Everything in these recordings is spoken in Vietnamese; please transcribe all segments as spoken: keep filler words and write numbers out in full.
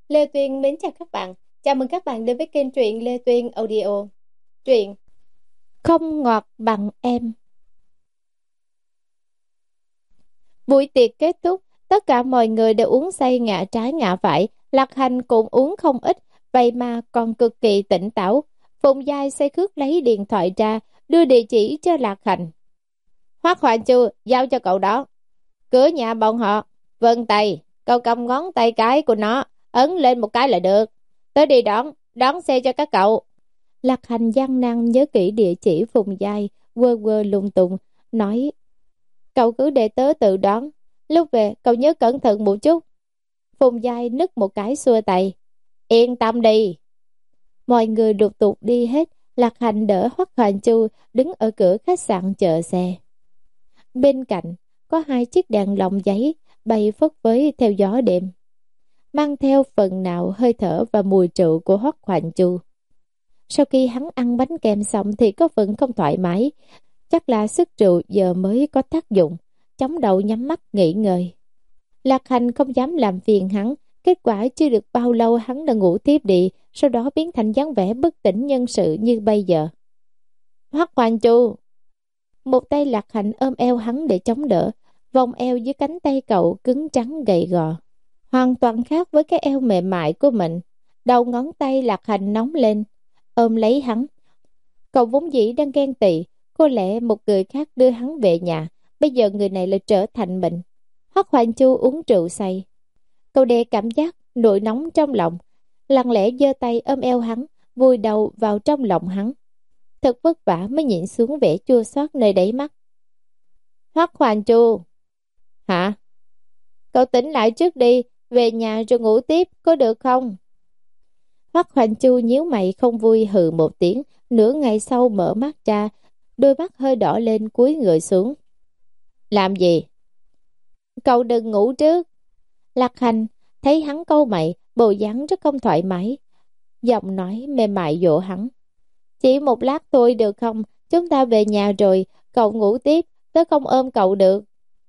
Lê Tuyên mến chào các bạn. Chào mừng các bạn đến với kênh truyện Lê Tuyên Audio. Truyện Không ngọt bằng em. Buổi tiệc kết thúc, tất cả mọi người đều uống say ngã trái ngã phải. Lạc Hành cũng uống không ít, vậy mà còn cực kỳ tỉnh táo. Phùng Giai say khước lấy điện thoại ra, đưa địa chỉ cho Lạc Hành. Hoắc Hoạn Chu, giao cho cậu đó. Cửa nhà bọn họ, vân tay, cậu cầm ngón tay cái của nó, ấn lên một cái là được. Tới đi đón, đón xe cho các cậu. Lạc Hành gian nan nhớ kỹ địa chỉ Phùng Giai, quơ quơ lung tung, nói: Cậu cứ để tớ tự đón, lúc về cậu nhớ cẩn thận một chút. Phùng Giai nức một cái xua tay: Yên tâm đi. Mọi người lục tục đi hết, Lạc Hành đỡ Hoắc Hoạn Chu đứng ở cửa khách sạn chờ xe. Bên cạnh có hai chiếc đèn lồng giấy bay phất phới theo gió đêm, mang theo phần nào hơi thở và mùi rượu của Hoắc Hoạn Chu. Sau khi hắn ăn bánh kem xong thì có phần không thoải mái, chắc là sức rượu giờ mới có tác dụng, chống đầu nhắm mắt nghỉ ngơi. Lạc Hành không dám làm phiền hắn, kết quả chưa được bao lâu hắn đã ngủ tiếp đi, sau đó biến thành dáng vẻ bất tỉnh nhân sự như bây giờ. Hoắc Hoạn Chu. Một tay Lạc Hành ôm eo hắn để chống đỡ, vòng eo dưới cánh tay cậu cứng trắng gầy gò, hoàn toàn khác với cái eo mềm mại của mình. Đầu ngón tay Lạc Hành nóng lên, ôm lấy hắn. Cậu vốn dĩ đang ghen tị, có lẽ một người khác đưa hắn về nhà, bây giờ người này lại trở thành mình. Hoắc Hoạn Chu uống rượu say, cậu đè cảm giác nổi nóng trong lòng, lặng lẽ giơ tay ôm eo hắn, vùi đầu vào trong lòng hắn. Thật vất vả mới nhịn xuống vẻ chua xót nơi đáy mắt. Hoắc Hoạn Chu. Hả? Cậu tỉnh lại trước đi, về nhà rồi ngủ tiếp, có được không? Hoắc Hoạn Chu nhíu mày không vui hừ một tiếng, nửa ngày sau mở mắt ra, đôi mắt hơi đỏ lên cúi người xuống. Làm gì? Cậu đừng ngủ trước. Lạc Hành thấy hắn cau mày, bộ dáng rất không thoải mái, giọng nói mềm mại dỗ hắn. Chỉ một lát thôi được không? Chúng ta về nhà rồi, cậu ngủ tiếp, tớ không ôm cậu được.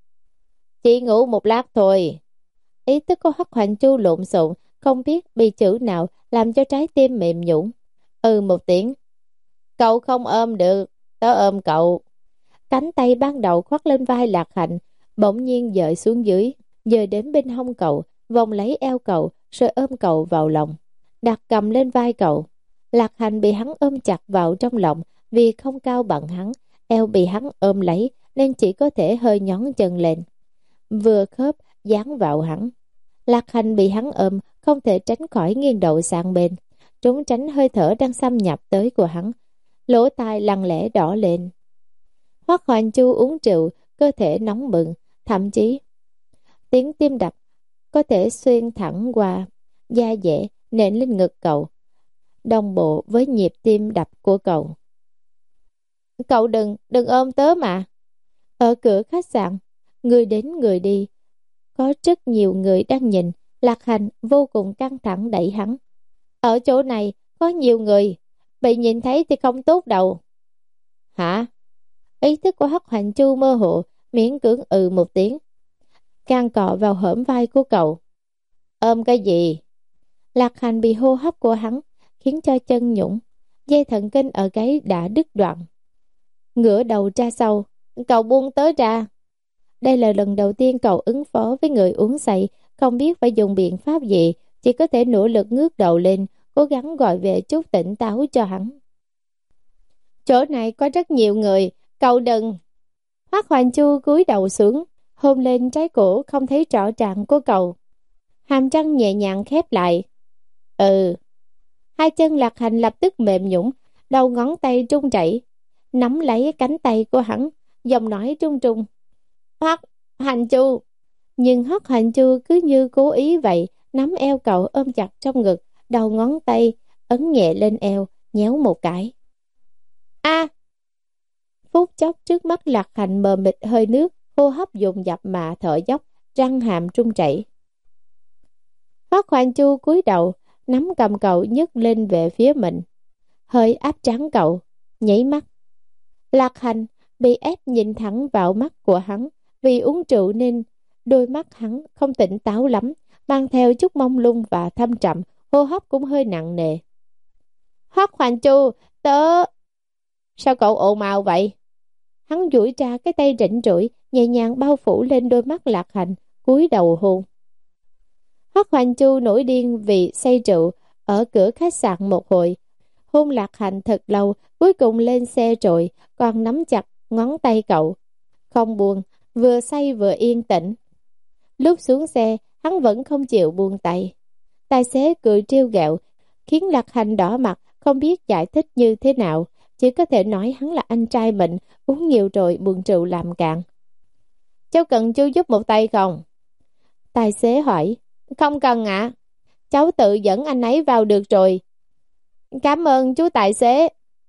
Chỉ ngủ một lát thôi. Ý thức của Hoắc Hoạn Chu lộn xộn, không biết bị chữ nào làm cho trái tim mềm nhũn. Ừ một tiếng. Cậu không ôm được, tớ ôm cậu. Cánh tay ban đầu khoác lên vai Lạc Hành, bỗng nhiên dời xuống dưới, dời đến bên hông cậu, vòng lấy eo cậu, rồi ôm cậu vào lòng, đặt cầm lên vai cậu. Lạc Hành bị hắn ôm chặt vào trong lòng, vì không cao bằng hắn, eo bị hắn ôm lấy nên chỉ có thể hơi nhón chân lên, vừa khớp dán vào hắn. Lạc Hành bị hắn ôm, không thể tránh khỏi nghiêng đầu sang bên, trốn tránh hơi thở đang xâm nhập tới của hắn. Lỗ tai lặng lẽ đỏ lên. Hoắc Hoạn Chu uống rượu, cơ thể nóng bừng, thậm chí tiếng tim đập có thể xuyên thẳng qua da dẻ nện lên ngực cậu, đồng bộ với nhịp tim đập của cậu. Cậu đừng, đừng ôm tớ mà. Ở cửa khách sạn, người đến người đi, có rất nhiều người đang nhìn. Lạc Hành vô cùng căng thẳng đẩy hắn. Ở chỗ này có nhiều người, bị nhìn thấy thì không tốt đâu. Hả? Ý thức của Hoắc Hoạn Chu mơ hồ, miễn cưỡng ừ một tiếng, càng cọ vào hõm vai của cậu. Ôm cái gì? Lạc Hành bị hô hấp của hắn khiến cho chân nhũng, dây thần kinh ở gáy đã đứt đoạn, ngửa đầu ra sau. Cậu buông tớ ra. Đây là lần đầu tiên cậu ứng phó với người uống say, không biết phải dùng biện pháp gì, chỉ có thể nỗ lực ngước đầu lên, cố gắng gọi về chút tỉnh táo cho hắn. Chỗ này có rất nhiều người, cậu đừng. Hoắc Hoạn Chu cúi đầu xuống, hôn lên trái cổ không thấy rõ ràng của cậu, hàm răng nhẹ nhàng khép lại. Ừ. Hai chân Lạc Hành lập tức mềm nhũn, đầu ngón tay run rẩy nắm lấy cánh tay của hắn, giọng nói trung trung. Hoắc Hoạn Chu. Nhưng Hoắc Hoạn Chu cứ như cố ý vậy, nắm eo cậu ôm chặt trong ngực, đầu ngón tay ấn nhẹ lên eo, nhéo một cái. A! Phút chốc trước mắt Lạc Hành mờ mịt hơi nước, hô hấp dồn dập mà thở dốc, răng hàm run rẩy. Hoắc Hoạn Chu cúi đầu, nắm cầm cậu nhấc lên về phía mình, hơi áp trán cậu, nhảy mắt. Lạc Hành bị ép nhìn thẳng vào mắt của hắn, vì uống rượu nên đôi mắt hắn không tỉnh táo lắm, mang theo chút mông lung và thâm trầm, hô hấp cũng hơi nặng nề. Hoắc Hoành Chu, tớ... Sao cậu ồn ào vậy? Hắn duỗi ra cái tay rỉnh rượi, nhẹ nhàng bao phủ lên đôi mắt Lạc Hành, cúi đầu hôn. Hoắc Hoành Chu nổi điên vì say rượu, ở cửa khách sạn một hồi, hôn Lạc Hành thật lâu, cuối cùng lên xe rồi, còn nắm chặt ngón tay cậu. Không buông, vừa say vừa yên tĩnh. Lúc xuống xe, hắn vẫn không chịu buông tay. Tài xế cười trêu ghẹo, khiến Lạc Hành đỏ mặt, không biết giải thích như thế nào, chỉ có thể nói hắn là anh trai mình, uống nhiều rồi buồn rượu làm cạn. Cháu cần chú giúp một tay không? Tài xế hỏi. Không cần ạ, cháu tự dẫn anh ấy vào được rồi. Cảm ơn chú tài xế.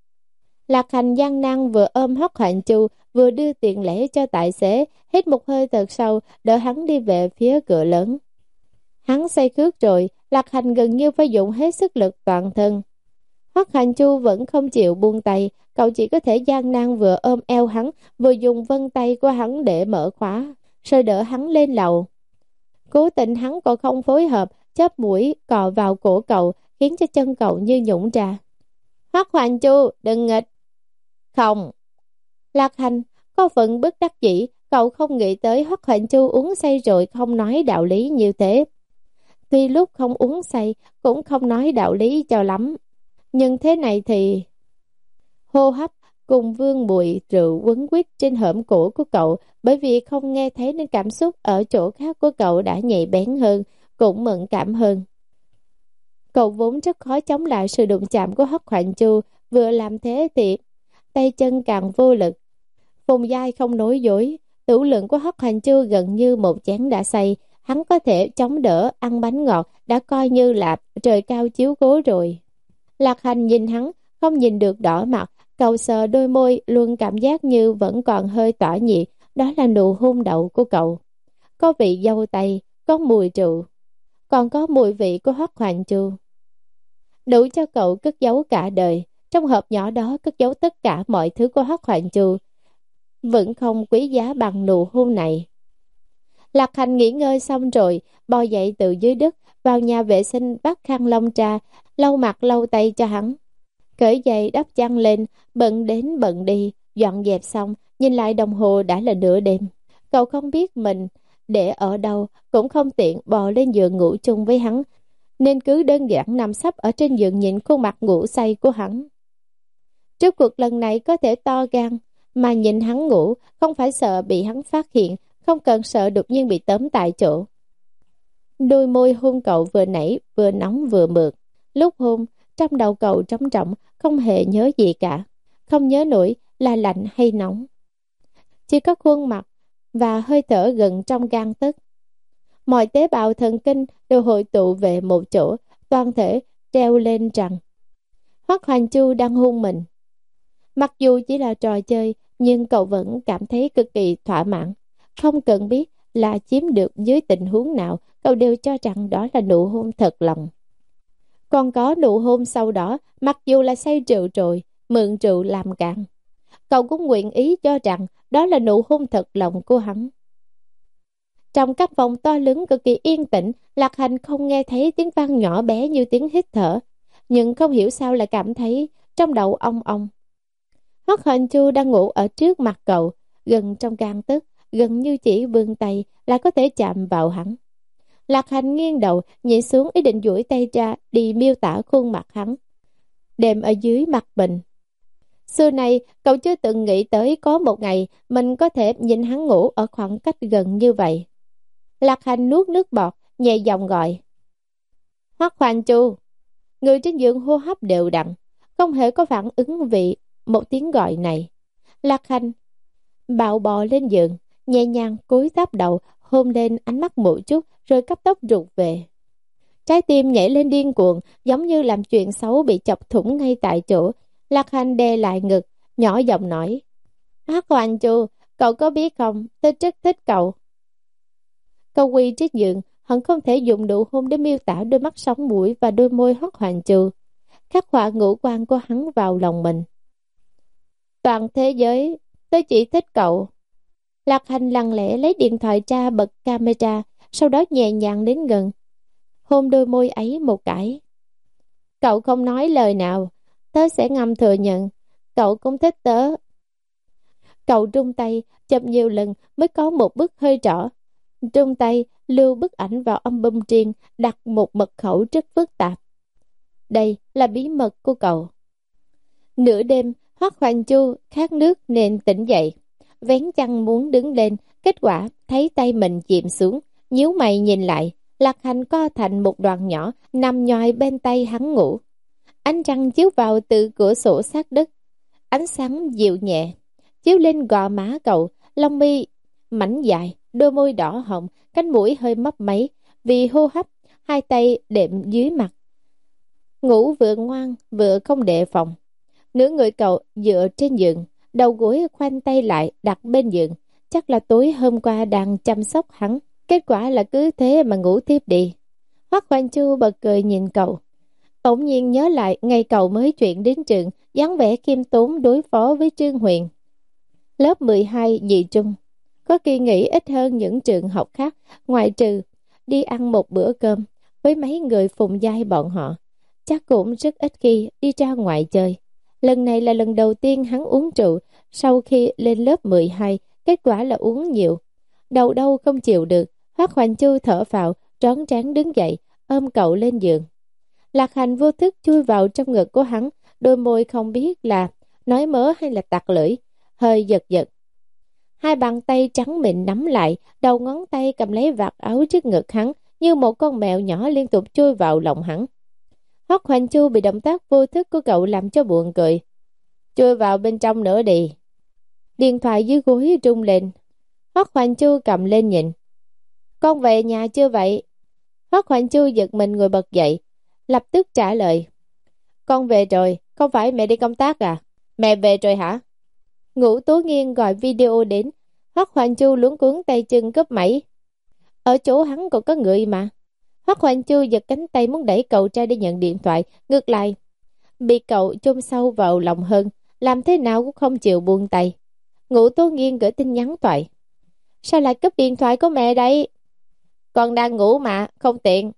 Lạc Hành gian nan vừa ôm Hoắc Hoành Chu, vừa đưa tiền lẻ cho tài xế, hít một hơi thật sâu, đỡ hắn đi về phía cửa lớn. Hắn say khướt rồi, Lạc Hành gần như phải dùng hết sức lực toàn thân. Hoắc Hoành Chu vẫn không chịu buông tay, cậu chỉ có thể gian nan vừa ôm eo hắn, vừa dùng vân tay của hắn để mở khóa, rồi đỡ hắn lên lầu. Cố tình hắn còn không phối hợp, chớp mũi cọ vào cổ cậu, khiến cho chân cậu như nhũn ra. Hoắc Hoành Chu, đừng nghịch. Không. Lạc Hành có phần bất đắc dĩ, cậu không nghĩ tới Hoắc Hoành Chu uống say rồi không nói đạo lý như thế. Tuy lúc không uống say cũng không nói đạo lý cho lắm, nhưng thế này thì... Hô hấp cùng vương mùi rượu quấn quýt trên hõm cổ của cậu, bởi vì không nghe thấy nên cảm xúc ở chỗ khác của cậu đã nhạy bén hơn, cũng mẫn cảm hơn. Cậu vốn rất khó chống lại sự đụng chạm của Hoắc Hoành Chu, vừa làm thế thì tay chân càng vô lực. Phùng Giai không nói dối, tửu lượng của Hoắc Hoành Chu gần như một chén đã say, hắn có thể chống đỡ ăn bánh ngọt đã coi như là trời cao chiếu cố rồi. Lạc Hành nhìn hắn, không nhìn được đỏ mặt, cậu sờ đôi môi luôn cảm giác như vẫn còn hơi tỏa nhiệt, đó là nụ hôn đậu của cậu. Có vị dâu tây, có mùi rượu, còn có mùi vị của Hoắc Hoành Chu. Đủ cho cậu cất giấu cả đời, trong hộp nhỏ đó cất giấu tất cả mọi thứ của Hoắc Hoành Chu, vẫn không quý giá bằng nụ hôn này. Lạc Hành nghỉ ngơi xong rồi, bò dậy từ dưới đất, vào nhà vệ sinh bắt khăn lông ra, lau mặt lau tay cho hắn. Cởi giày đắp chăn lên, bận đến bận đi, dọn dẹp xong, nhìn lại đồng hồ đã là nửa đêm. Cậu không biết mình để ở đâu, cũng không tiện bò lên giường ngủ chung với hắn, nên cứ đơn giản nằm sấp ở trên giường nhìn khuôn mặt ngủ say của hắn. Trước cuộc lần này có thể to gan, mà nhìn hắn ngủ, không phải sợ bị hắn phát hiện, không cần sợ đột nhiên bị tóm tại chỗ. Đôi môi hôn cậu vừa nảy, vừa nóng vừa mượt. Lúc hôn, trong đầu cậu trống rỗng, không hề nhớ gì cả, không nhớ nổi là lạnh hay nóng. Chỉ có khuôn mặt và hơi thở gần trong gang tấc. Mọi tế bào thần kinh đều hội tụ về một chỗ, toàn thể treo lên rằng Hoắc Hoành Chu đang hôn mình. Mặc dù chỉ là trò chơi, nhưng cậu vẫn cảm thấy cực kỳ thỏa mãn. Không cần biết là chiếm được dưới tình huống nào, cậu đều cho rằng đó là nụ hôn thật lòng. Còn có nụ hôn sau đó, mặc dù là say rượu rồi, mượn rượu làm cạn, cậu cũng nguyện ý cho rằng đó là nụ hôn thật lòng của hắn. Trong các phòng to lớn cực kỳ yên tĩnh, Lạc Hành không nghe thấy tiếng vang nhỏ bé như tiếng hít thở, nhưng không hiểu sao lại cảm thấy trong đầu ong ong. Hoắc Hoành Chu đang ngủ ở trước mặt cậu, gần trong gang tấc, gần như chỉ vươn tay là có thể chạm vào hắn. Lạc Hành nghiêng đầu nhìn xuống, ý định duỗi tay ra đi miêu tả khuôn mặt hắn, đệm ở dưới mặt mình. Xưa nay cậu chưa từng nghĩ tới có một ngày mình có thể nhìn hắn ngủ ở khoảng cách gần như vậy. Lạc Hành nuốt nước bọt, nhẹ giọng gọi Hoắc Hoành Chu. Người trên giường hô hấp đều đặn, không hề có phản ứng vì một tiếng gọi này. Lạc Hành bạo bò lên giường, nhẹ nhàng cúi thấp đầu, hôn lên ánh mắt một chút, rồi cấp tốc rụt về. Trái tim nhảy lên điên cuồng, giống như làm chuyện xấu bị chọc thủng ngay tại chỗ. Lạc Hành đè lại ngực, nhỏ giọng nói Hoắc Hoành Chu, cậu có biết không, tôi rất thích cậu. Cậu quỳ trên giường, hận không thể dùng nụ hôn để miêu tả đôi mắt sóng mũi và đôi môi Hoắc Hoành Chu, khắc họa ngũ quan của hắn vào lòng mình. Toàn thế giới, tôi chỉ thích cậu. Lạc Hành lặng lẽ lấy điện thoại ra bật camera, sau đó nhẹ nhàng đến gần, hôn đôi môi ấy một cái. Cậu không nói lời nào, tớ sẽ ngầm thừa nhận, cậu cũng thích tớ. Cậu trung tay, chụp nhiều lần mới có một bức hơi rõ. Trung tay, lưu bức ảnh vào album riêng, đặt một mật khẩu rất phức tạp. Đây là bí mật của cậu. Nửa đêm, Hoắc Hoành Chu khát nước nên tỉnh dậy. Vén chăn muốn đứng lên, kết quả thấy tay mình chìm xuống, nhíu mày nhìn lại. Lạc Hành co thành một đoàn nhỏ, nằm nhòi bên tay hắn ngủ. Ánh trăng chiếu vào từ cửa sổ sát đất. Ánh sáng dịu nhẹ, chiếu lên gò má cậu, lông mi mảnh dài, đôi môi đỏ hồng, cánh mũi hơi mấp máy vì hô hấp, hai tay đệm dưới mặt. Ngủ vừa ngoan vừa không đề phòng. Nửa người cậu dựa trên giường, đầu gối khoanh tay lại đặt bên giường. Chắc là tối hôm qua đang chăm sóc hắn, kết quả là cứ thế mà ngủ tiếp đi. Hoắc Hoành Chu bật cười nhìn cậu. Bỗng nhiên nhớ lại ngày cậu mới chuyển đến trường, dáng vẻ khiêm tốn đối phó với Trương Huyền. Lớp mười hai nhị trung, có kỳ nghỉ ít hơn những trường học khác, ngoại trừ đi ăn một bữa cơm với mấy người phùng giai bọn họ. Chắc cũng rất ít khi đi ra ngoài chơi. Lần này là lần đầu tiên hắn uống rượu sau khi lên lớp mười hai, kết quả là uống nhiều. Đầu đâu không chịu được, Hoắc Hoành Chu thở phào, rón rén đứng dậy, ôm cậu lên giường. Lạc Hành vô thức chui vào trong ngực của hắn, đôi môi không biết là nói mớ hay là tặc lưỡi, hơi giật giật. Hai bàn tay trắng mịn nắm lại, đầu ngón tay cầm lấy vạt áo trước ngực hắn, như một con mèo nhỏ liên tục chui vào lòng hắn. Hoắc Hoành Chu bị động tác vô thức của cậu làm cho buồn cười. Chui vào bên trong nữa đi. Điện thoại dưới gối rung lên. Hoắc Hoành Chu cầm lên nhìn. Con về nhà chưa vậy? Hoắc Hoành Chu giật mình ngồi bật dậy, lập tức trả lời. Con về rồi, không phải mẹ đi công tác à? Mẹ về rồi hả? Ngũ Tố Nghiên gọi video đến. Hoắc Hoành Chu luống cuống tay chân cướp mẩy. Ở chỗ hắn còn có người mà. Hoắc Hoành Chu giật cánh tay muốn đẩy cậu ra để nhận điện thoại, ngược lại bị cậu chôn sâu vào lòng hơn, làm thế nào cũng không chịu buông tay. Ngũ Tố Nghiên gửi tin nhắn thoại. Sao lại cướp điện thoại của mẹ đây? Con đang ngủ mà, không tiện.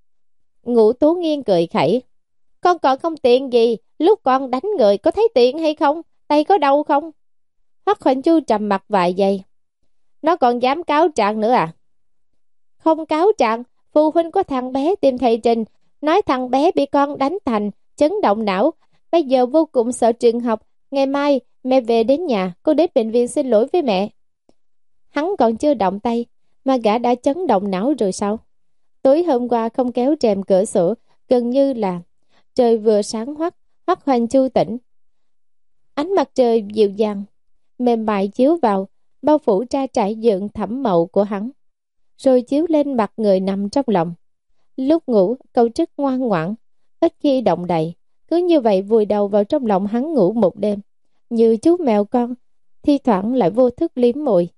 Ngũ Tố Nghiên cười khẩy. Con còn không tiện gì, lúc con đánh người có thấy tiện hay không? Tay có đau không? Hoắc Hoành Chu trầm mặt vài giây. Nó còn dám cáo trạng nữa à? Không cáo trạng, phụ huynh của thằng bé tìm thầy Trình, nói thằng bé bị con đánh thành chấn động não, bây giờ vô cùng sợ trường học. Ngày mai mẹ về đến nhà, cô đến bệnh viện xin lỗi với mẹ. Hắn còn chưa động tay mà gã đã chấn động não rồi sao? Tối hôm qua không kéo rèm cửa sổ, gần như là trời vừa sáng hoắt. Hoắc Hoành Chu tỉnh. Ánh mặt trời dịu dàng mềm mại chiếu vào, bao phủ ra trải giường thẳm màu của hắn, rồi chiếu lên mặt người nằm trong lòng. Lúc ngủ cậu rất ngoan ngoãn, ít khi động đậy, cứ như vậy vùi đầu vào trong lòng hắn ngủ một đêm, như chú mèo con, thi thoảng lại vô thức liếm môi.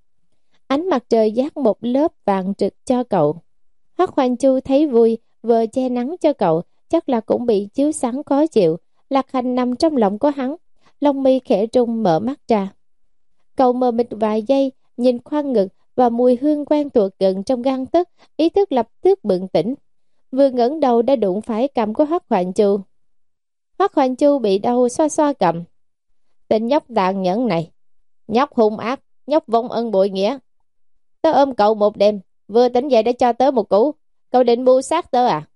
Ánh mặt trời dát một lớp vàng rực cho cậu. Hoắc Hoành Chu thấy vui, vừa che nắng cho cậu, chắc là cũng bị chiếu sáng khó chịu. Lạc Hành nằm trong lòng của hắn, lông mi khẽ rung mở mắt ra. Cậu mờ mịt vài giây, nhìn khoang ngực và mùi hương quen thuộc gần trong gang tấc, ý thức lập tức bừng tỉnh. Vừa ngẩng đầu đã đụng phải cầm của Hoắc Hoành Chu. Hoắc Hoành Chu bị đau xoa xoa cầm. Tên nhóc tàn nhẫn này, nhóc hung ác, nhóc vong ân bội nghĩa. Tớ ôm cậu một đêm, vừa tỉnh dậy đã cho tớ một cú. Cậu định mưu sát tớ à?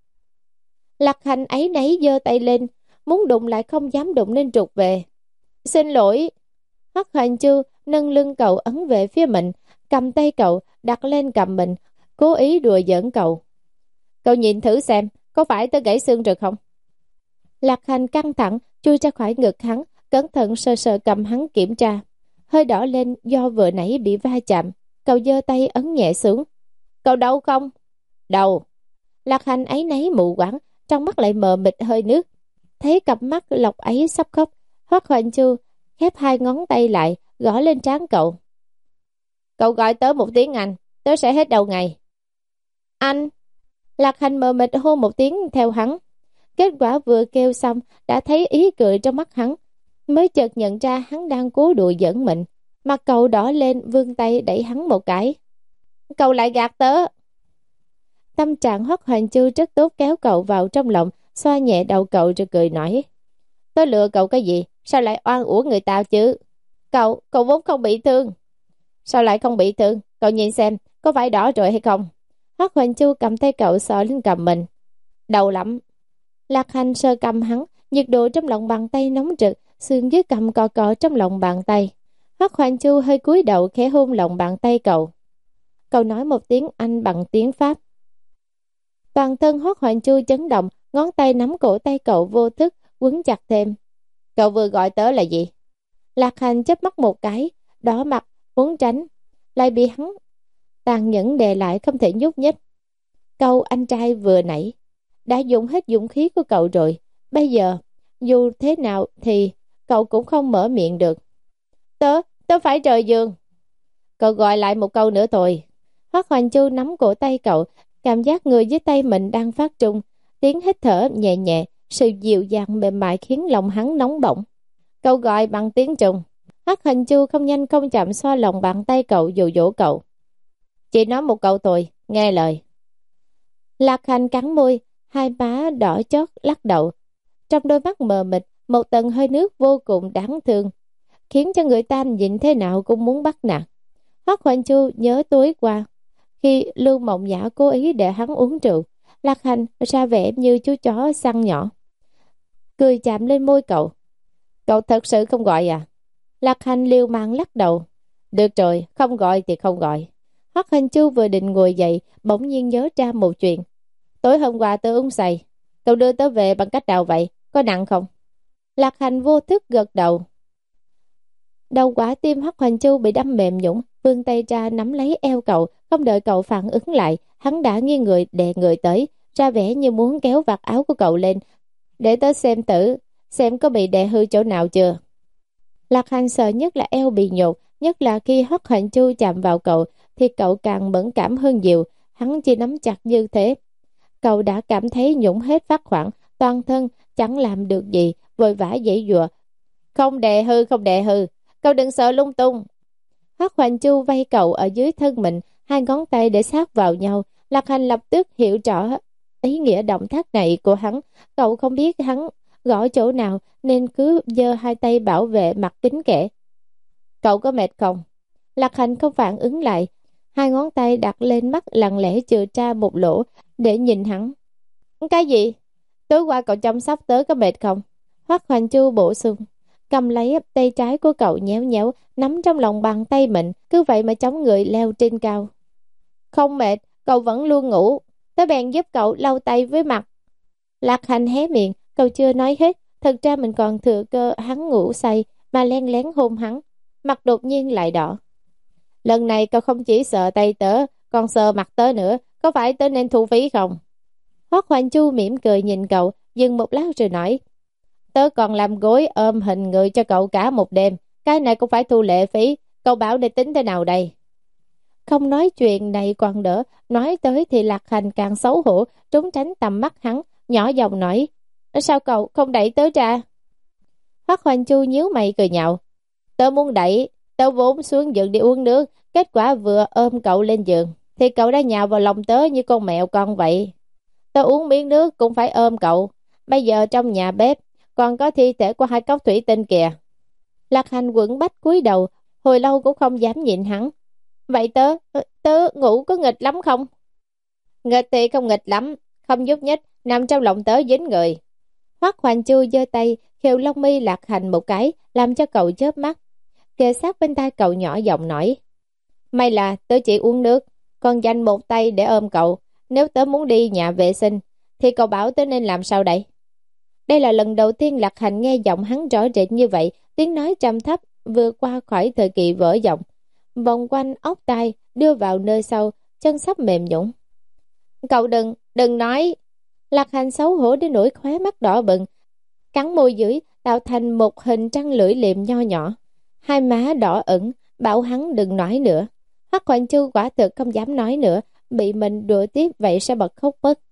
Lạc Hành ấy nấy giơ tay lên, muốn đụng lại không dám đụng nên trục về. Xin lỗi. Hoắc Hoành Chu nâng lưng cậu ấn về phía mình, cầm tay cậu đặt lên cầm mình, cố ý đùa giỡn cậu. Cậu nhìn thử xem, có phải tớ gãy xương rồi không? Lạc Hành căng thẳng chui ra khỏi ngực hắn, cẩn thận sờ sờ cầm hắn kiểm tra. Hơi đỏ lên do vừa nãy bị va chạm. Cậu giơ tay ấn nhẹ xuống. Cậu đau không? Đau. Lạc Hành ấy nấy mù quáng, trong mắt lại mờ mịt hơi nước. Thấy cặp mắt lọc ấy sắp khóc, Hoắc Hoành Chu khép hai ngón tay lại, gõ lên trán cậu. Cậu gọi tớ một tiếng anh, tớ sẽ hết đầu ngày. Anh. Lạc Hành mờ mịt hô một tiếng theo hắn. Kết quả vừa kêu xong đã thấy ý cười trong mắt hắn, mới chợt nhận ra hắn đang cố đùa giỡn mình. Mặt cậu đỏ lên, vươn tay đẩy hắn một cái. Cậu lại gạt tớ. Tâm trạng Hoắc Hoành Chu rất tốt, kéo cậu vào trong lòng, xoa nhẹ đầu cậu rồi cười nói: Tôi lừa cậu cái gì, sao lại oan uổng người ta chứ? Cậu, cậu vốn không bị thương. Sao lại không bị thương? Cậu nhìn xem, có phải đỏ rồi hay không? Hoắc Hoành Chu cầm tay cậu sờ lên cầm mình. Đau lắm. Lạc Hành sờ cầm hắn, nhiệt độ trong lòng bàn tay nóng rực, xương dưới cầm cò cò trong lòng bàn tay. Hoắc Hoành Chu hơi cúi đầu khẽ hôn lòng bàn tay cậu. Cậu nói một tiếng Anh bằng tiếng Pháp. Toàn thân Hoắc Hoành Chu chấn động, ngón tay nắm cổ tay cậu vô thức quấn chặt thêm. Cậu vừa gọi tớ là gì? Lạc Hành chớp mắt một cái, đỏ mặt muốn tránh, lại bị hắn tàn nhẫn đè lại không thể nhúc nhích. Câu anh trai vừa nãy đã dùng hết dũng khí của cậu rồi, bây giờ dù thế nào thì cậu cũng không mở miệng được. Tớ, tớ phải rời giường. Cậu gọi lại một câu nữa thôi. Hoắc Hoành Chu nắm cổ tay cậu, cảm giác người dưới tay mình đang phát trung, tiếng hít thở nhẹ nhẹ, sự dịu dàng mềm mại khiến lòng hắn nóng bỏng. Cậu gọi bằng tiếng Trung. Hoắc Hoành Chu không nhanh không chậm xoa lòng bàn tay cậu, dụ dỗ cậu. Chỉ nói một câu thôi, nghe lời. Lạc Hành cắn môi, hai má đỏ chót lắc đầu. Trong đôi mắt mờ mịt, một tầng hơi nước vô cùng đáng thương, khiến cho người ta nhìn thế nào cũng muốn bắt nạt. Hoắc Hoành Chu nhớ tối qua, khi Lưu Mộng Nhã cố ý để hắn uống rượu, Lạc Hành ra vẻ như chú chó săn nhỏ, cười chạm lên môi cậu. Cậu thật sự không gọi à? Lạc Hành liều mạng lắc đầu. Được rồi, không gọi thì không gọi. Hoắc Hoành Chu vừa định ngồi dậy, bỗng nhiên nhớ ra một chuyện. Tối hôm qua tớ uống say, cậu đưa tớ về bằng cách nào vậy? Có nặng không? Lạc Hành vô thức gật đầu. Đầu quả tim Hoắc Hoành Chu bị đâm mềm nhũn, vươn tay ra nắm lấy eo cậu, không đợi cậu phản ứng lại, hắn đã nghiêng người đè người tới, ra vẻ như muốn kéo vạt áo của cậu lên. Để tớ xem tử, xem có bị đè hư chỗ nào chưa. Lạc Hành sợ nhất là eo bị nhột, nhất là khi Hoắc Hoành Chu chạm vào cậu thì cậu càng mẫn cảm hơn nhiều. Hắn chỉ nắm chặt như thế, cậu đã cảm thấy nhũng hết phát khoản, toàn thân chẳng làm được gì, vội vã giãy giụa. Không đè hư, không đè hư, cậu đừng sợ lung tung. Hoắc Hoành Chu vây cậu ở dưới thân mình, hai ngón tay để sát vào nhau. Lạc Hành lập tức hiểu rõ ý nghĩa động tác này của hắn. Cậu không biết hắn gõ chỗ nào nên cứ giơ hai tay bảo vệ mặt kính kẽ. Cậu có mệt không? Lạc Hành không phản ứng lại, hai ngón tay đặt lên mắt lặng lẽ chừa ra một lỗ để nhìn hắn. Cái gì? Tối qua cậu chăm sóc tớ có mệt không? Hoắc Hoành Chu bổ sung, cầm lấy tay trái của cậu nhéo nhéo, nắm trong lòng bàn tay mình, cứ vậy mà chống người leo trên cao. Không mệt, cậu vẫn luôn ngủ, tớ bèn giúp cậu lau tay với mặt. Lạc Hành hé miệng, cậu chưa nói hết, thật ra mình còn thừa cơ hắn ngủ say mà len lén hôn hắn, mặt đột nhiên lại đỏ. Lần này cậu không chỉ sợ tay tớ, còn sợ mặt tớ nữa, có phải tớ nên thu phí không? Hoắc Hoành Chu mỉm cười nhìn cậu, dừng một lát rồi nói, tớ còn làm gối ôm hình người cho cậu cả một đêm, cái này cũng phải thu lệ phí, cậu bảo để tính thế nào đây? Không nói chuyện này còn đỡ, nói tới thì Lạc Hành càng xấu hổ, trốn tránh tầm mắt hắn, nhỏ giọng nói, sao cậu không đẩy tớ ra? Hoắc Hoành Chu nhíu mày cười nhạo, tớ muốn đẩy, tớ vốn xuống giường đi uống nước, kết quả vừa ôm cậu lên giường thì cậu đã nhào vào lòng tớ như con mèo con vậy. Tớ uống miếng nước cũng phải ôm cậu, bây giờ trong nhà bếp còn có thi thể của hai cốc thủy tinh kìa. Lạc Hành quẫn bách cúi đầu, hồi lâu cũng không dám nhìn hắn. Vậy tớ, tớ ngủ có nghịch lắm không? Nghịch thì không nghịch lắm, không nhúc nhích, nằm trong lòng tớ dính người. Hoắc Hoành Chu giơ tay khều lông mi Lạc Hành một cái, làm cho cậu chớp mắt. Kề sát bên tai cậu nhỏ giọng nói, may là tớ chỉ uống nước, còn dành một tay để ôm cậu. Nếu tớ muốn đi nhà vệ sinh thì cậu bảo tớ nên làm sao đây? Đây là lần đầu tiên Lạc Hành nghe giọng hắn rõ rệt như vậy, tiếng nói trầm thấp vừa qua khỏi thời kỳ vỡ giọng, vòng quanh ốc tai đưa vào nơi sâu, chân sắp mềm nhũn. Cậu đừng, đừng nói. Lạc Hành xấu hổ đến nỗi khóe mắt đỏ bừng, cắn môi dưới tạo thành một hình trăng lưỡi liềm nho nhỏ, hai má đỏ ửng, bảo hắn đừng nói nữa. Hoắc Hoành Chu quả thực không dám nói nữa, bị mình đùa tiếp vậy sẽ bật khóc mất.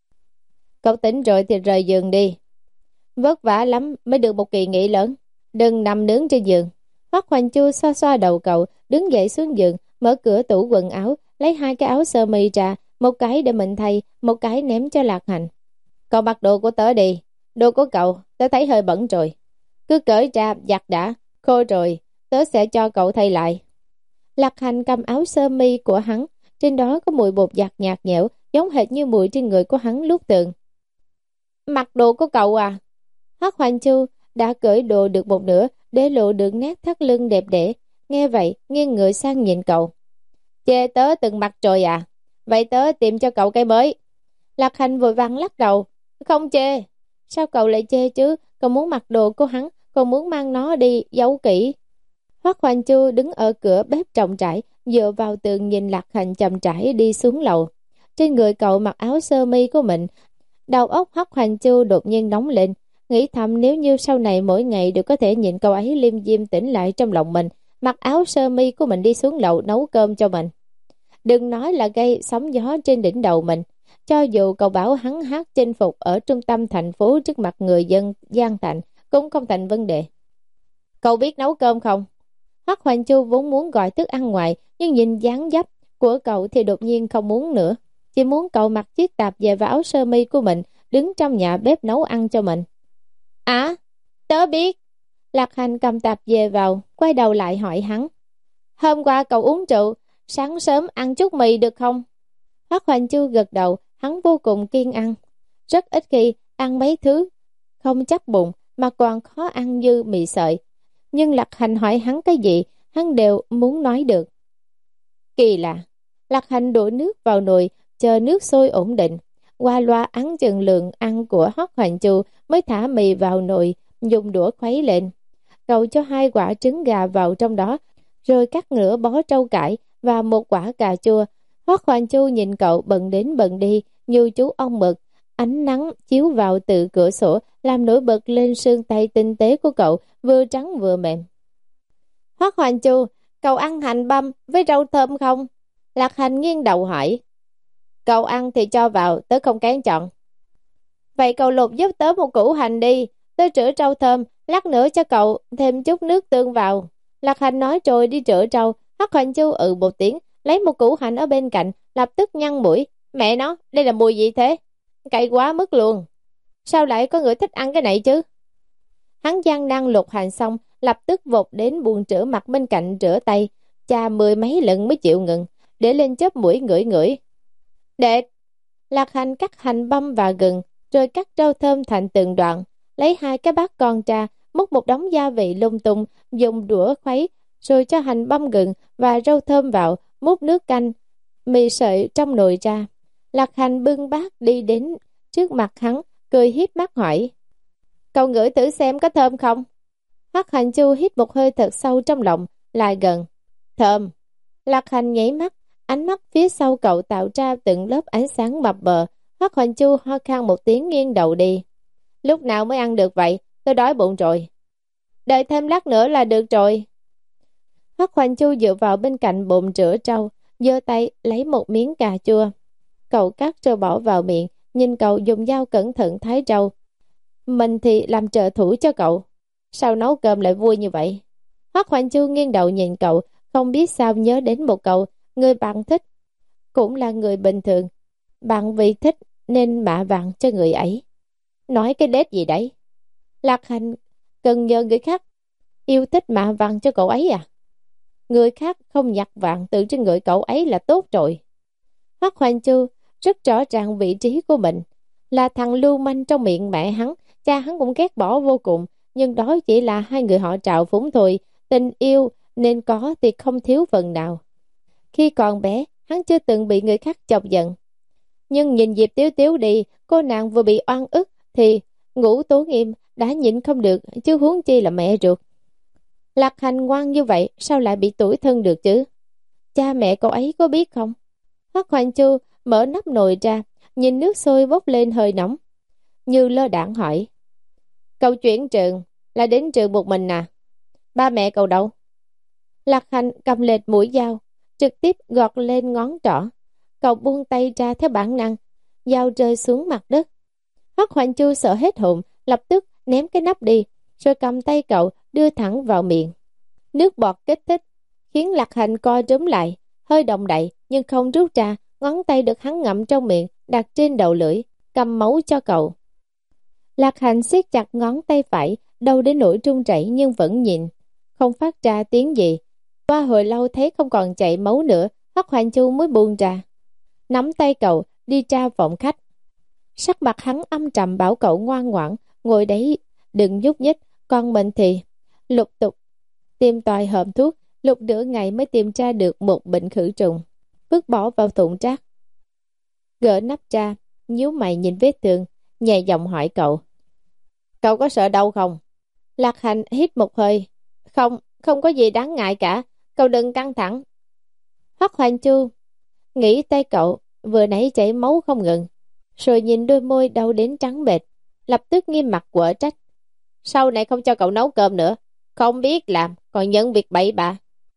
Cậu tỉnh rồi thì rời giường đi, vất vả lắm mới được một kỳ nghỉ lớn, đừng nằm nướng trên giường. Hoắc Hoành Chu xoa xoa đầu cậu, đứng dậy xuống giường, mở cửa tủ quần áo, lấy hai cái áo sơ mi ra, một cái để mình thay, một cái ném cho Lạc Hành. Cậu mặc đồ của tớ đi, đồ của cậu tớ thấy hơi bẩn rồi. Cứ cởi ra giặt đã, khô rồi, tớ sẽ cho cậu thay lại. Lạc Hành cầm áo sơ mi của hắn, trên đó có mùi bột giặt nhạt nhẽo, giống hệt như mùi trên người của hắn lúc tượng. Mặc đồ của cậu à? Hoắc Hoành Chu đã cởi đồ được một nửa, để lộ được nét thắt lưng đẹp đẽ. Nghe vậy, nghiêng người sang nhìn cậu. Chê tớ từng mặc rồi à? Vậy tớ tìm cho cậu cái mới. Lạc Hành vội vàng lắc đầu. Không chê. Sao cậu lại chê chứ? Cậu muốn mặc đồ của hắn, còn muốn mang nó đi giấu kỹ. Hoắc Hoành Chu đứng ở cửa bếp rộng trải, dựa vào tường nhìn Lạc Hành chậm rãi đi xuống lầu. Trên người cậu mặc áo sơ mi của mình. Đầu óc Hoắc Hoành Chu đột nhiên nóng lên, nghĩ thầm nếu như sau này mỗi ngày đều có thể nhìn cậu ấy liêm diêm tỉnh lại trong lòng mình, mặc áo sơ mi của mình đi xuống lầu nấu cơm cho mình. Đừng nói là gây sóng gió trên đỉnh đầu mình, cho dù cậu bảo hắn hát chinh phục ở trung tâm thành phố trước mặt người dân Giang Thành cũng không thành vấn đề. Cậu biết nấu cơm không? Hoắc Hoành Chu vốn muốn gọi thức ăn ngoài, nhưng nhìn dáng dấp của cậu thì đột nhiên không muốn nữa, chỉ muốn cậu mặc chiếc tạp dề và áo sơ mi của mình, đứng trong nhà bếp nấu ăn cho mình. À, tớ biết. Lạc Hành cầm tạp dề vào, quay đầu lại hỏi hắn. Hôm qua cậu uống rượu, sáng sớm ăn chút mì được không? Hoắc Hoành Chu gật đầu, hắn vô cùng kiêng ăn. Rất ít khi ăn mấy thứ không chắc bụng mà còn khó ăn như mì sợi. Nhưng Lạc Hành hỏi hắn cái gì, hắn đều muốn nói được. Kỳ lạ, Lạc Hành đổ nước vào nồi, chờ nước sôi ổn định. Qua loa áng chừng lượng ăn của Hoắc Hoành Chu mới thả mì vào nồi, dùng đũa khuấy lên. Cậu cho hai quả trứng gà vào trong đó, rồi cắt nửa bó trâu cải và một quả cà chua. Hoắc Hoành Chu nhìn cậu bận đến bận đi như chú ong mực. Ánh nắng chiếu vào từ cửa sổ làm nổi bật lên xương tay tinh tế của cậu, vừa trắng vừa mềm. Hoắc Hoành Chu, cậu ăn hành băm với rau thơm không? Lạc Hành nghiêng đầu hỏi. Cậu ăn thì cho vào, tớ không kén chọn. Vậy cậu luộc giúp tớ một củ hành đi, tớ rửa rau thơm, lát nữa cho cậu thêm chút nước tương vào. Lạc Hành nói rồi đi rửa rau. Hoắc Hoành Chu ừ một tiếng, lấy một củ hành ở bên cạnh, lập tức nhăn mũi. Mẹ nó, đây là mùi gì thế? Cay quá mức luôn. Sao lại có người thích ăn cái này chứ? Hắn gian đang luộc hành xong, lập tức vụt đến buồng rửa mặt bên cạnh rửa tay, chà mười mấy lần mới chịu ngừng, để lên chóp mũi ngửi ngửi. Đệ! Lạc Hành cắt hành băm và gừng, rồi cắt rau thơm thành từng đoạn, lấy hai cái bát con ra, múc một đống gia vị lung tung, dùng đũa khuấy, rồi cho hành băm gừng và rau thơm vào, múc nước canh, mì sợi trong nồi ra. Lạc Hành bưng bát đi đến trước mặt hắn, cười híp mắt hỏi. Cậu ngửi thử xem có thơm không? Hoắc Hoành Chu hít một hơi thật sâu trong lòng, lại gần. Thơm! Lạc Hành nháy mắt, ánh mắt phía sau cậu tạo ra từng lớp ánh sáng mập mờ. Hoắc Hoành Chu ho khan một tiếng nghiêng đầu đi. Lúc nào mới ăn được vậy? Tôi đói bụng rồi. Đợi thêm lát nữa là được rồi. Hoắc Hoành Chu dựa vào bên cạnh bồn rửa rau, giơ tay lấy một miếng cà chua. Cậu cắt rồi bỏ vào miệng, nhìn cậu dùng dao cẩn thận thái rau. Mình thì làm trợ thủ cho cậu. Sao nấu cơm lại vui như vậy? Hoắc Hoành Chu nghiêng đầu nhìn cậu, không biết sao nhớ đến một cậu, người bạn thích, cũng là người bình thường. Bạn vì thích nên mạ vàng cho người ấy. Nói cái đết gì đấy? Lạc Hành cần nhờ người khác yêu thích mạ vàng cho cậu ấy à? Người khác không nhặt vàng tự trên người cậu ấy là tốt rồi. Hoắc Hoành Chu rất rõ ràng vị trí của mình, là thằng lưu manh trong miệng mẹ hắn. Cha hắn cũng ghét bỏ vô cùng, nhưng đó chỉ là hai người họ trào phúng thôi. Tình yêu nên có thì không thiếu phần nào. Khi còn bé, hắn chưa từng bị người khác chọc giận, nhưng nhìn Diệp Tiếu Tiếu đi, cô nàng vừa bị oan ức thì Ngũ Tố Nghiêm đã nhịn không được, chứ huống chi là mẹ ruột. Lạc Hành ngoan như vậy sao lại bị tủi thân được chứ? Cha mẹ cậu ấy có biết không? Hoắc Hoành Chu mở nắp nồi ra, nhìn nước sôi bốc lên hơi nóng, như lơ đãng hỏi. Cậu chuyển trường là đến trường một mình à? Ba mẹ cậu đâu? Lạc Hành cầm lệch mũi dao, trực tiếp gọt lên ngón trỏ. Cậu buông tay ra theo bản năng, dao rơi xuống mặt đất. Hoắc Hoành Chu sợ hết hồn, lập tức ném cái nắp đi, rồi cầm tay cậu đưa thẳng vào miệng. Nước bọt kích thích khiến Lạc Hành co rúm lại, hơi động đậy nhưng không rút ra, ngón tay được hắn ngậm trong miệng, đặt trên đầu lưỡi, cầm máu cho cậu. Lạc Hành siết chặt ngón tay phải, đau đến nỗi run rẩy nhưng vẫn nhìn, không phát ra tiếng gì. Qua hồi lâu thấy không còn chảy máu nữa, Hoắc Hoành Chu mới buông ra, nắm tay cậu đi ra phòng khách. Sắc mặt hắn âm trầm bảo cậu ngoan ngoãn ngồi đấy, đừng nhúc nhích, còn mình thì lục tục tìm tòi hòm thuốc, lục nửa ngày mới tìm ra được một bệnh khử trùng, vứt bỏ vào thùng rác. Gỡ nắp ra, nhíu mày nhìn vết thương, nhẹ giọng hỏi cậu: cậu có sợ đau không? Lạc Hành hít một hơi: không, không có gì đáng ngại cả, cậu đừng căng thẳng. Hoắc Hoành Chu nghĩ tay cậu vừa nãy chảy máu không ngừng, rồi nhìn đôi môi đau đến trắng bệch, lập tức nghiêm mặt quở trách: sau này không cho cậu nấu cơm nữa, không biết làm còn nhận việc bậy bạ.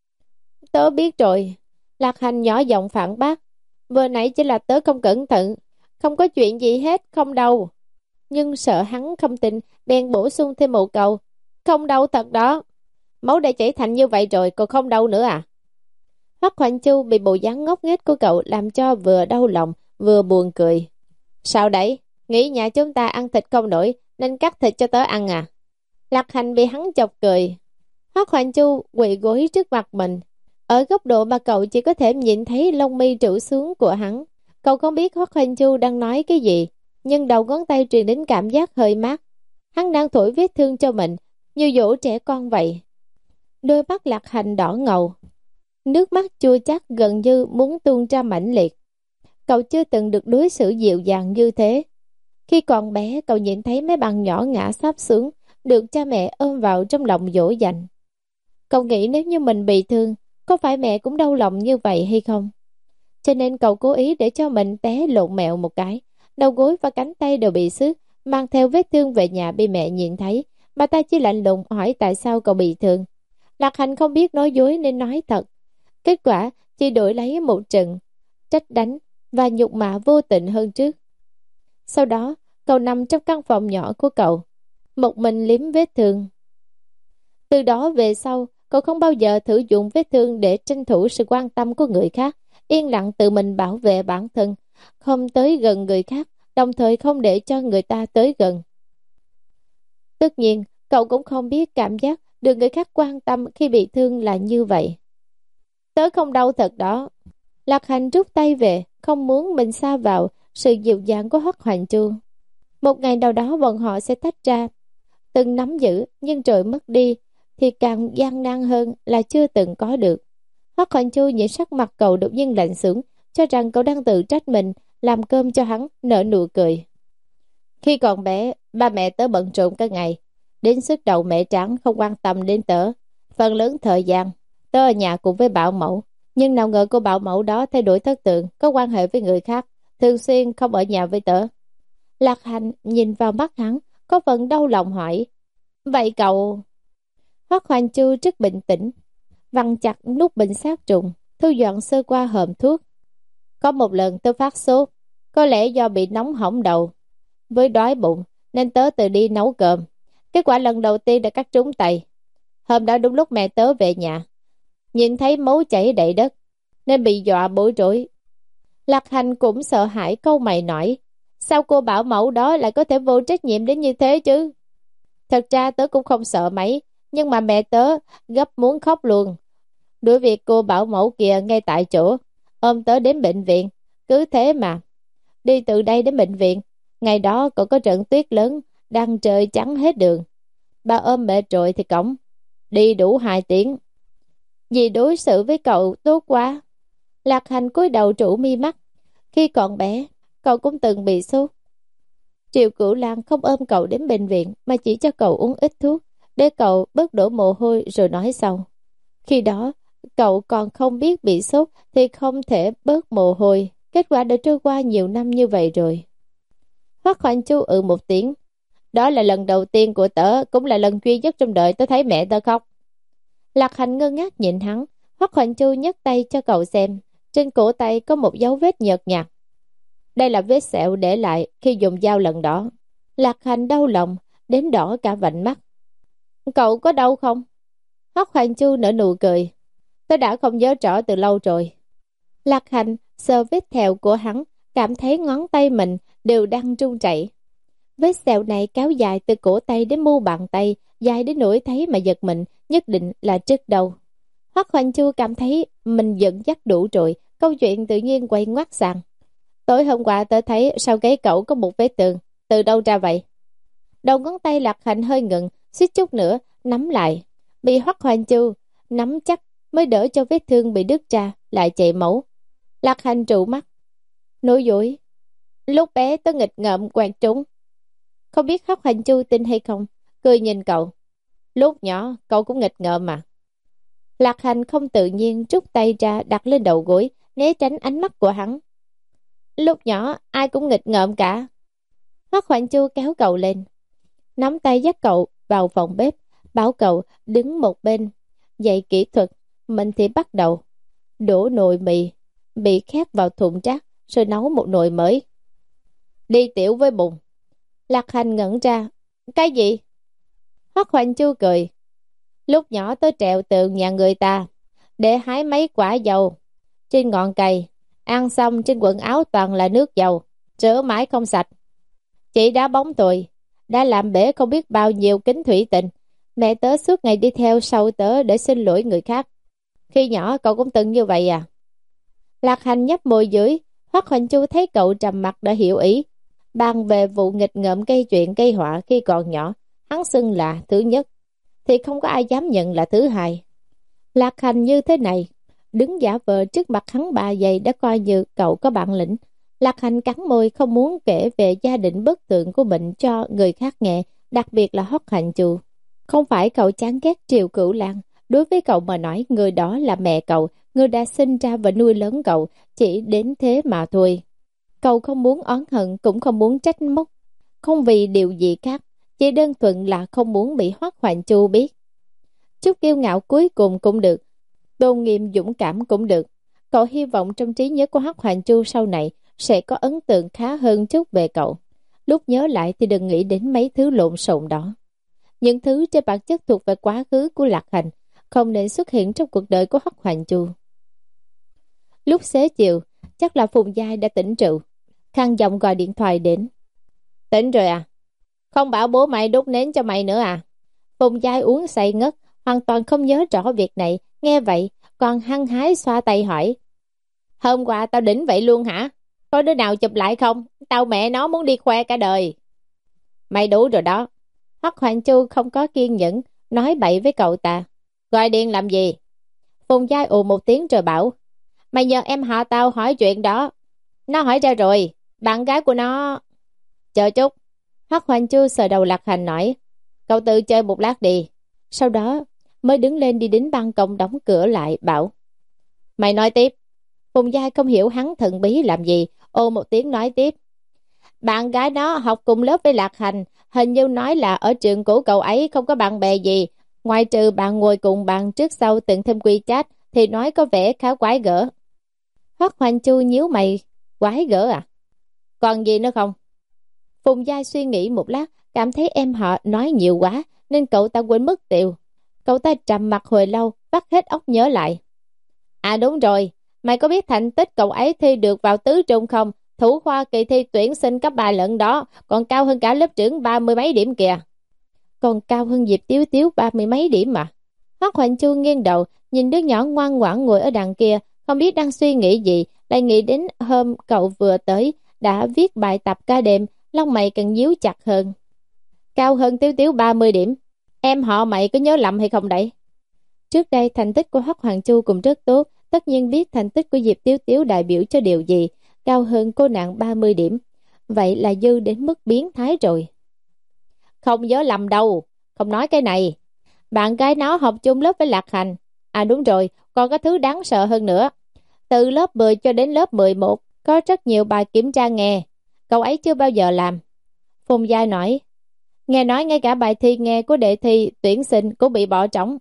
Tớ biết rồi. Lạc Hành nhỏ giọng phản bác: vừa nãy chỉ là tớ không cẩn thận, không có chuyện gì hết, không đau. Nhưng sợ hắn không tin, bèn bổ sung thêm một câu: không đau thật đó, máu đã chảy thành như vậy rồi còn không đau nữa à? Hoắc Hoành Chu bị bộ dáng ngốc nghếch của cậu làm cho vừa đau lòng vừa buồn cười. Sao đấy, nghĩ nhà chúng ta ăn thịt không nổi nên cắt thịt cho tớ ăn à? Lạc Hành bị hắn chọc cười. Hoắc Hoành Chu quỳ gối trước mặt mình, ở góc độ mà cậu chỉ có thể nhìn thấy lông mi trụ xuống của hắn. Cậu không biết Hoắc Hoành Chu đang nói cái gì, nhưng đầu ngón tay truyền đến cảm giác hơi mát. Hắn đang thổi vết thương cho mình, như dỗ trẻ con vậy. Đôi mắt Lạc Hành đỏ ngầu, nước mắt chua chát gần như muốn tuôn ra mãnh liệt. Cậu chưa từng được đối xử dịu dàng như thế. Khi còn bé, cậu nhìn thấy mấy bạn nhỏ ngã sắp xuống, được cha mẹ ôm vào trong lòng dỗ dành. Cậu nghĩ nếu như mình bị thương, có phải mẹ cũng đau lòng như vậy hay không? Cho nên cậu cố ý để cho mình té lộn mẹo một cái, đầu gối và cánh tay đều bị xước, mang theo vết thương về nhà bị mẹ nhìn thấy. Bà ta chỉ lạnh lùng hỏi tại sao cậu bị thương. Lạc Hành không biết nói dối nên nói thật. Kết quả chỉ đổi lấy một trận trách đánh và nhục mạ vô tình hơn trước. Sau đó cậu nằm trong căn phòng nhỏ của cậu, một mình liếm vết thương. Từ đó về sau, cậu không bao giờ thử dụng vết thương để tranh thủ sự quan tâm của người khác, yên lặng tự mình bảo vệ bản thân, không tới gần người khác, đồng thời không để cho người ta tới gần. Tất nhiên, cậu cũng không biết cảm giác được người khác quan tâm khi bị thương là như vậy. Tớ không đau thật đó. Lạc Hành rút tay về, không muốn mình xa vào sự dịu dàng của Hoắc Hoành Chu. Một ngày nào đó bọn họ sẽ tách ra. Từng nắm giữ, nhưng rồi mất đi, thì càng gian nan hơn là chưa từng có được. Hoắc Hoành Chu nhìn sắc mặt cậu đột nhiên lạnh xuống, cho rằng cậu đang tự trách mình, làm cơm cho hắn, nở nụ cười. Khi còn bé, ba mẹ tớ bận rộn cả ngày, đến sức đầu mẹ trắng không quan tâm đến tớ. Phần lớn thời gian, tớ ở nhà cùng với bảo mẫu, nhưng nào ngờ cô bảo mẫu đó thay đổi thất tượng, có quan hệ với người khác, thường xuyên không ở nhà với tớ. Lạc Hành nhìn vào mắt hắn, có phần đau lòng hỏi: vậy cậu... Hoắc Hoành Chu rất bình tĩnh, vặn chặt nút bình sát trùng, thu dọn sơ qua hòm thuốc. Có một lần tớ phát sốt, có lẽ do bị nóng hỏng đầu, với đói bụng nên tớ tự đi nấu cơm. Kết quả lần đầu tiên đã cắt trúng tay. Hôm đó đúng lúc mẹ tớ về nhà, nhìn thấy máu chảy đầy đất nên bị dọa bối rối. Lạc Hành cũng sợ hãi câu mày nói: sao cô bảo mẫu đó lại có thể vô trách nhiệm đến như thế chứ? Thật ra tớ cũng không sợ mấy, nhưng mà mẹ tớ gấp muốn khóc luôn, đuổi việc cô bảo mẫu kia ngay tại chỗ, ôm tớ đến bệnh viện. Cứ thế mà đi từ đây đến bệnh viện. Ngày đó còn có trận tuyết lớn, đang trời trắng hết đường. Ba ôm mẹ rồi thì cõng đi đủ hai tiếng. Dì đối xử với cậu tốt quá. Lạc Hành cúi đầu trụ mi mắt. Khi còn bé, cậu cũng từng bị sốt. Triệu Cửu Lan không ôm cậu đến bệnh viện mà chỉ cho cậu uống ít thuốc để cậu bớt đổ mồ hôi rồi nói sau. Khi đó, cậu còn không biết bị sốt thì không thể bớt mồ hôi. Kết quả đã trôi qua nhiều năm như vậy rồi. Hoắc Hoành Chu ừ một tiếng. Đó là lần đầu tiên của tớ, cũng là lần duy nhất trong đời tớ thấy mẹ tớ khóc. Lạc Hành ngơ ngác nhìn hắn. Hoắc Hoành Chu nhấc tay cho cậu xem. Trên cổ tay có một dấu vết nhợt nhạt. Đây là vết sẹo để lại khi dùng dao lần đó. Lạc Hành đau lòng đến đỏ cả vành mắt. Cậu có đau không? Hoắc Hoành Chu nở nụ cười. Tớ đã không nhớ rõ từ lâu rồi. Lạc Hành sờ vết thẹo của hắn, cảm thấy ngón tay mình đều đang run rẩy. Vết sẹo này kéo dài từ cổ tay đến mu bàn tay, dài đến nỗi thấy mà giật mình, nhất định là trước đầu. Hoắc Hoành Chu cảm thấy mình dẫn dắt đủ rồi, câu chuyện tự nhiên quay ngoắt sang. Tối hôm qua tớ thấy sau gáy cậu có một vết tường, từ đâu ra vậy? Đầu ngón tay Lạc Hành hơi ngừng, suýt chút nữa, nắm lại. Bị Hoắc Hoành Chu nắm chắc mới đỡ cho vết thương bị đứt ra, lại chảy máu. Lạc Hành trụ mắt, nói dối. Lúc bé tớ nghịch ngợm quạt trúng. Không biết Hoắc Hoành Chu tin hay không, cười nhìn cậu. Lúc nhỏ cậu cũng nghịch ngợm mà. Lạc Hành không tự nhiên rút tay ra đặt lên đầu gối, né tránh ánh mắt của hắn. Lúc nhỏ ai cũng nghịch ngợm cả. Hoắc Hoành Chu kéo cậu lên, nắm tay dắt cậu vào phòng bếp, bảo cậu đứng một bên, dạy kỹ thuật. Mình thì bắt đầu đổ nồi mì bị khét vào thùng rác, rồi nấu một nồi mới. Đi tiểu với bùn. Lạc Hành ngẩn ra. Cái gì? Hoắc Hoành Chu cười. Lúc nhỏ tớ trèo tường nhà người ta để hái mấy quả dầu trên ngọn cây, ăn xong trên quần áo toàn là nước dầu, rửa mãi không sạch. Chị đá bóng tôi đã làm bể không biết bao nhiêu kính thủy tinh. Mẹ tớ suốt ngày đi theo sau tớ để xin lỗi người khác. Khi nhỏ cậu cũng từng như vậy à? Lạc Hành nhấp môi dưới. Hoắc Hoành Chu thấy cậu trầm mặt đã hiểu ý. Bàn về vụ nghịch ngợm gây chuyện gây họa khi còn nhỏ, hắn xưng là thứ nhất, thì không có ai dám nhận là thứ hai. Lạc Hành như thế này, đứng giả vờ trước mặt hắn ba giây đã coi như cậu có bản lĩnh. Lạc Hành cắn môi không muốn kể về gia đình bất tượng của mình cho người khác nghe, đặc biệt là Hoắc Hoành Chu. Không phải cậu chán ghét Triệu Cửu Lan, đối với cậu mà nói người đó là mẹ cậu, người đã sinh ra và nuôi lớn cậu, chỉ đến thế mà thôi. Cậu không muốn oán hận cũng không muốn trách móc, không vì điều gì khác, chỉ đơn thuần là không muốn bị Hoắc Hoành Chu biết. Chút kiêu ngạo cuối cùng cũng được, tôn nghiêm dũng cảm cũng được. Cậu hy vọng trong trí nhớ của Hoắc Hoành Chu sau này sẽ có ấn tượng khá hơn chút về cậu. Lúc nhớ lại thì đừng nghĩ đến mấy thứ lộn xộn đó. Những thứ trên bản chất thuộc về quá khứ của Lạc Hành, không nên xuất hiện trong cuộc đời của Hoắc Hoành Chu. Lúc xế chiều, chắc là Phùng Giai đã tỉnh rượu. Khang giọng gọi điện thoại đến. Tỉnh rồi à? Không bảo bố mày đốt nến cho mày nữa à? Phùng Giai uống say ngất, hoàn toàn không nhớ rõ việc này. Nghe vậy, còn hăng hái xoa tay hỏi. Hôm qua tao đỉnh vậy luôn hả? Có đứa nào chụp lại không? Tao mẹ nó muốn đi khoe cả đời. Mày đủ rồi đó. Hoắc Hoành Chu không có kiên nhẫn, nói bậy với cậu ta. Gọi điện làm gì? Phùng Giai ù một tiếng rồi bảo. Mày nhờ em họ tao hỏi chuyện đó. Nó hỏi ra rồi, bạn gái của nó... Chờ chút. Hoắc Hoành Chu sờ đầu Lạc Hành nói. Cậu tự chơi một lát đi. Sau đó mới đứng lên đi đến ban công đóng cửa lại, bảo. Mày nói tiếp. Phùng Giai không hiểu hắn thần bí làm gì, ô một tiếng nói tiếp. Bạn gái nó học cùng lớp với Lạc Hành, hình như nói là ở trường cũ cậu ấy không có bạn bè gì, ngoài trừ bạn ngồi cùng bàn trước sau từng thêm quy chat thì nói có vẻ khá quái gở. Hoắc Hoành Chu nhíu mày. Quái gở à? Còn gì nữa không? Phùng Giai suy nghĩ một lát, cảm thấy em họ nói nhiều quá nên cậu ta quên mất tiêu. Cậu ta trầm mặt hồi lâu, vắt hết óc nhớ lại. À đúng rồi, mày có biết thành tích cậu ấy thi được vào tứ trung không? Thủ khoa kỳ thi tuyển sinh cấp ba lận đó, còn cao hơn cả lớp trưởng ba mươi mấy điểm kìa. Còn cao hơn Diệp Tiếu Tiếu ba mươi mấy điểm mà. Hoắc Hoành Chu nghiêng đầu, nhìn đứa nhỏ ngoan ngoãn ngồi ở đằng kia, không biết đang suy nghĩ gì, lại nghĩ đến hôm cậu vừa tới, đã viết bài tập ca đêm, lông mày càng nhíu chặt hơn. Cao hơn Tiếu Tiếu ba mươi điểm, em họ mày có nhớ lầm hay không đấy? Trước đây thành tích của Hoắc Hoành Chu cũng rất tốt, tất nhiên biết thành tích của Diệp Tiếu Tiếu đại biểu cho điều gì, cao hơn cô nàng ba mươi điểm, vậy là dư đến mức biến thái rồi. Không nhớ lầm đâu, không nói cái này. Bạn gái nó học chung lớp với Lạc Hành. À đúng rồi, còn có thứ đáng sợ hơn nữa. Từ lớp mười cho đến lớp mười một, có rất nhiều bài kiểm tra nghe, cậu ấy chưa bao giờ làm. Phùng Giai nói, nghe nói ngay cả bài thi nghe của đề thi tuyển sinh cũng bị bỏ trống.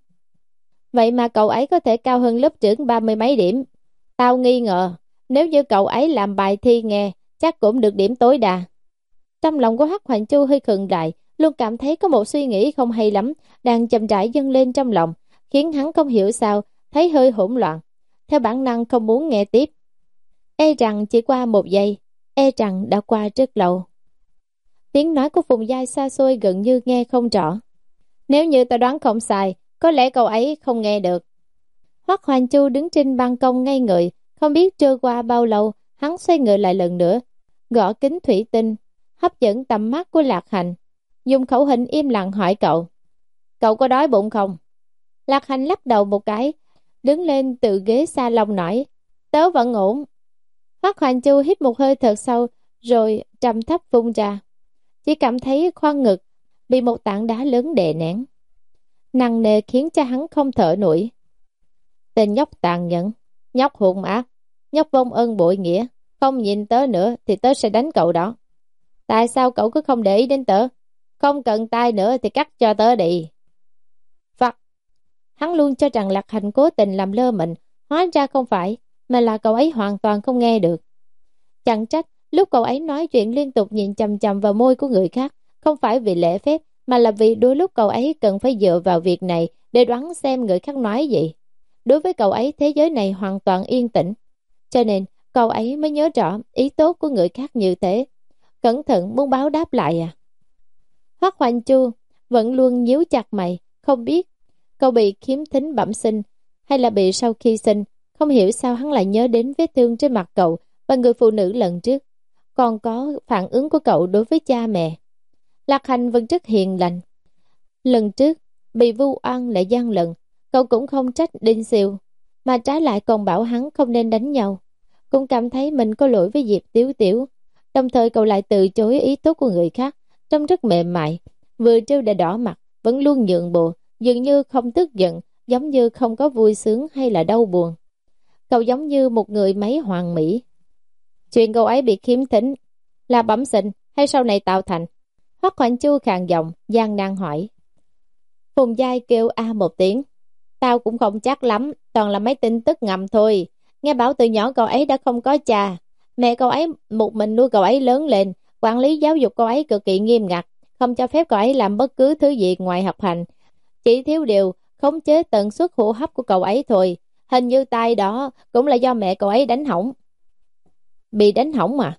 Vậy mà cậu ấy có thể cao hơn lớp trưởng ba mươi mấy điểm. Tao nghi ngờ, nếu như cậu ấy làm bài thi nghe, chắc cũng được điểm tối đa. Trong lòng của Hoắc Hoành Chu hơi khựng lại, luôn cảm thấy có một suy nghĩ không hay lắm, đang chậm rãi dâng lên trong lòng, khiến hắn không hiểu sao, thấy hơi hỗn loạn. Theo bản năng không muốn nghe tiếp. E rằng chỉ qua một giây, e rằng đã qua rất lâu. Tiếng nói của Phùng Giai xa xôi gần như nghe không rõ. Nếu như ta đoán không sai, có lẽ cậu ấy không nghe được. Hoắc Hoành Chu đứng trên ban công ngây người, không biết trôi qua bao lâu, hắn xoay người lại lần nữa, gõ kính thủy tinh, hấp dẫn tầm mắt của Lạc Hành, dùng khẩu hình im lặng hỏi cậu. Cậu có đói bụng không? Lạc Hành lắc đầu một cái, đứng lên từ ghế salon nói, tớ vẫn ổn. Hoắc Hoành Chu hít một hơi thật sâu, rồi trầm thấp phun ra. Chỉ cảm thấy khoang ngực bị một tảng đá lớn đè nén, nặng nề khiến cho hắn không thở nổi. Tên nhóc tàn nhẫn, nhóc hung ác, nhóc vong ân bội nghĩa, không nhìn tớ nữa thì tớ sẽ đánh cậu đó. Tại sao cậu cứ không để ý đến tớ? Không cần tay nữa thì cắt cho tớ đi. Phật! Hắn luôn cho rằng Lạc Hành cố tình làm lơ mình, hóa ra không phải, mà là cậu ấy hoàn toàn không nghe được. Chẳng trách lúc cậu ấy nói chuyện liên tục nhìn chằm chằm vào môi của người khác, không phải vì lễ phép, mà là vì đôi lúc cậu ấy cần phải dựa vào việc này để đoán xem người khác nói gì. Đối với cậu ấy, thế giới này hoàn toàn yên tĩnh, cho nên cậu ấy mới nhớ rõ ý tốt của người khác như thế. Cẩn thận muốn báo đáp lại à? Hoắc Hoành Chu vẫn luôn nhíu chặt mày, không biết cậu bị khiếm thính bẩm sinh hay là bị sau khi sinh. Không hiểu sao hắn lại nhớ đến vết thương trên mặt cậu và người phụ nữ lần trước, còn có phản ứng của cậu đối với cha mẹ. Lạc Hành vẫn rất hiền lành. Lần trước bị vu oan lại gian lận, cậu cũng không trách Đinh Siêu, mà trái lại còn bảo hắn không nên đánh nhau. Cũng cảm thấy mình có lỗi với Diệp Tiểu Tiểu. Đồng thời cậu lại từ chối ý tốt của người khác, trông rất mềm mại, vừa trêu đã đỏ mặt, vẫn luôn nhượng bộ, dường như không tức giận, giống như không có vui sướng hay là đau buồn. Cậu giống như một người máy hoàn mỹ. Chuyện cậu ấy bị khiếm thính là bẩm sinh hay sau này tạo thành? Hoắc Hoành Chu khàn giọng, gian nan hỏi. Phùng Giai kêu a một tiếng. Tao cũng không chắc lắm, toàn là mấy tin tức ngầm thôi. Nghe bảo từ nhỏ cậu ấy đã không có cha, mẹ cậu ấy một mình nuôi cậu ấy lớn lên, quản lý giáo dục cậu ấy cực kỳ nghiêm ngặt, không cho phép cậu ấy làm bất cứ thứ gì ngoài học hành. Chỉ thiếu điều khống chế tần suất hô hấp của cậu ấy thôi. Hình như tai đó cũng là do mẹ cậu ấy đánh hỏng. Bị đánh hỏng mà.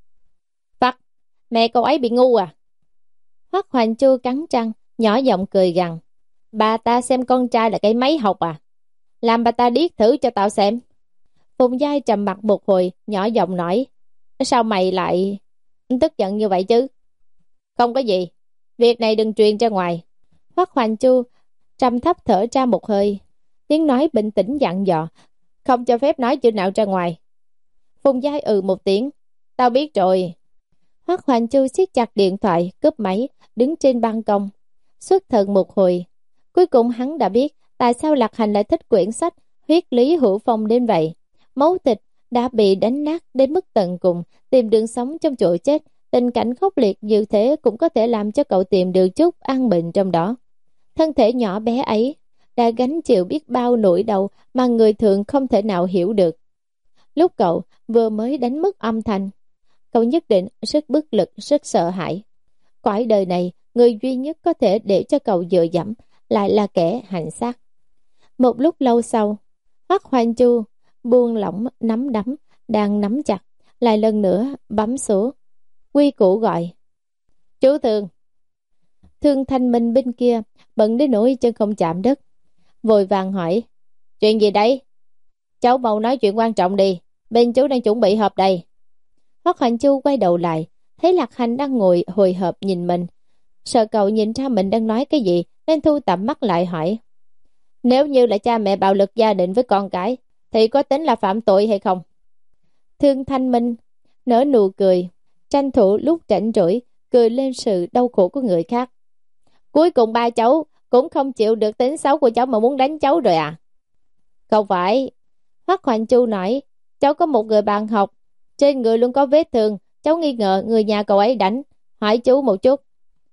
Phật, mẹ cậu ấy bị ngu à? Hoắc Hoành Chu cắn răng, nhỏ giọng cười gằn. Bà ta xem con trai là cái máy học à? Làm bà ta điếc thử cho tao xem. Phùng Giai trầm mặt một hồi, nhỏ giọng nói. Sao mày lại tức giận như vậy chứ? Không có gì, việc này đừng truyền ra ngoài. Hoắc Hoành Chu trầm thấp thở ra một hơi, tiếng nói bình tĩnh dặn dò. Không cho phép nói chữ nào ra ngoài. Phùng Giai ừ một tiếng. Tao biết rồi. Hoắc Hoành Chu siết chặt điện thoại, cúp máy, đứng trên ban công, xuất thần một hồi. Cuối cùng hắn đã biết tại sao Lạc Hành lại thích quyển sách Huyết Lý Hữu Phong đến vậy. Máu thịt đã bị đánh nát đến mức tận cùng, tìm đường sống trong chỗ chết. Tình cảnh khốc liệt như thế cũng có thể làm cho cậu tìm được chút an bình trong đó. Thân thể nhỏ bé ấy đã gánh chịu biết bao nỗi đau mà người thường không thể nào hiểu được. Lúc cậu vừa mới đánh mất âm thanh, cậu nhất định rất bất lực, rất sợ hãi. Cõi đời này, người duy nhất có thể để cho cậu dựa dẫm lại là kẻ hành xác. Một lúc lâu sau, Hoắc Hoành Chu buông lỏng nắm đấm đang nắm chặt, lại lần nữa bấm số. Quy củ gọi. Chú Thương. Thương Thanh Minh bên kia bận đến nỗi chân không chạm đất, vội vàng hỏi. Chuyện gì đấy? Cháu mau nói chuyện quan trọng đi, bên chú đang chuẩn bị họp đây. Hoắc Hoành Chu quay đầu lại, thấy Lạc Hành đang ngồi hồi hộp nhìn mình, sợ cậu nhìn ra mình đang nói cái gì nên thu tầm mắt lại hỏi. Nếu như là cha mẹ bạo lực gia đình với con cái thì có tính là phạm tội hay không? Thương Thanh Minh nở nụ cười, tranh thủ lúc rảnh rỗi cười lên sự đau khổ của người khác. Cuối cùng ba cháu cũng không chịu được tính xấu của cháu mà muốn đánh cháu rồi à? Không phải. Hoắc Hoành Chu nói, cháu có một người bạn học, trên người luôn có vết thương, cháu nghi ngờ người nhà cậu ấy đánh, hỏi chú một chút.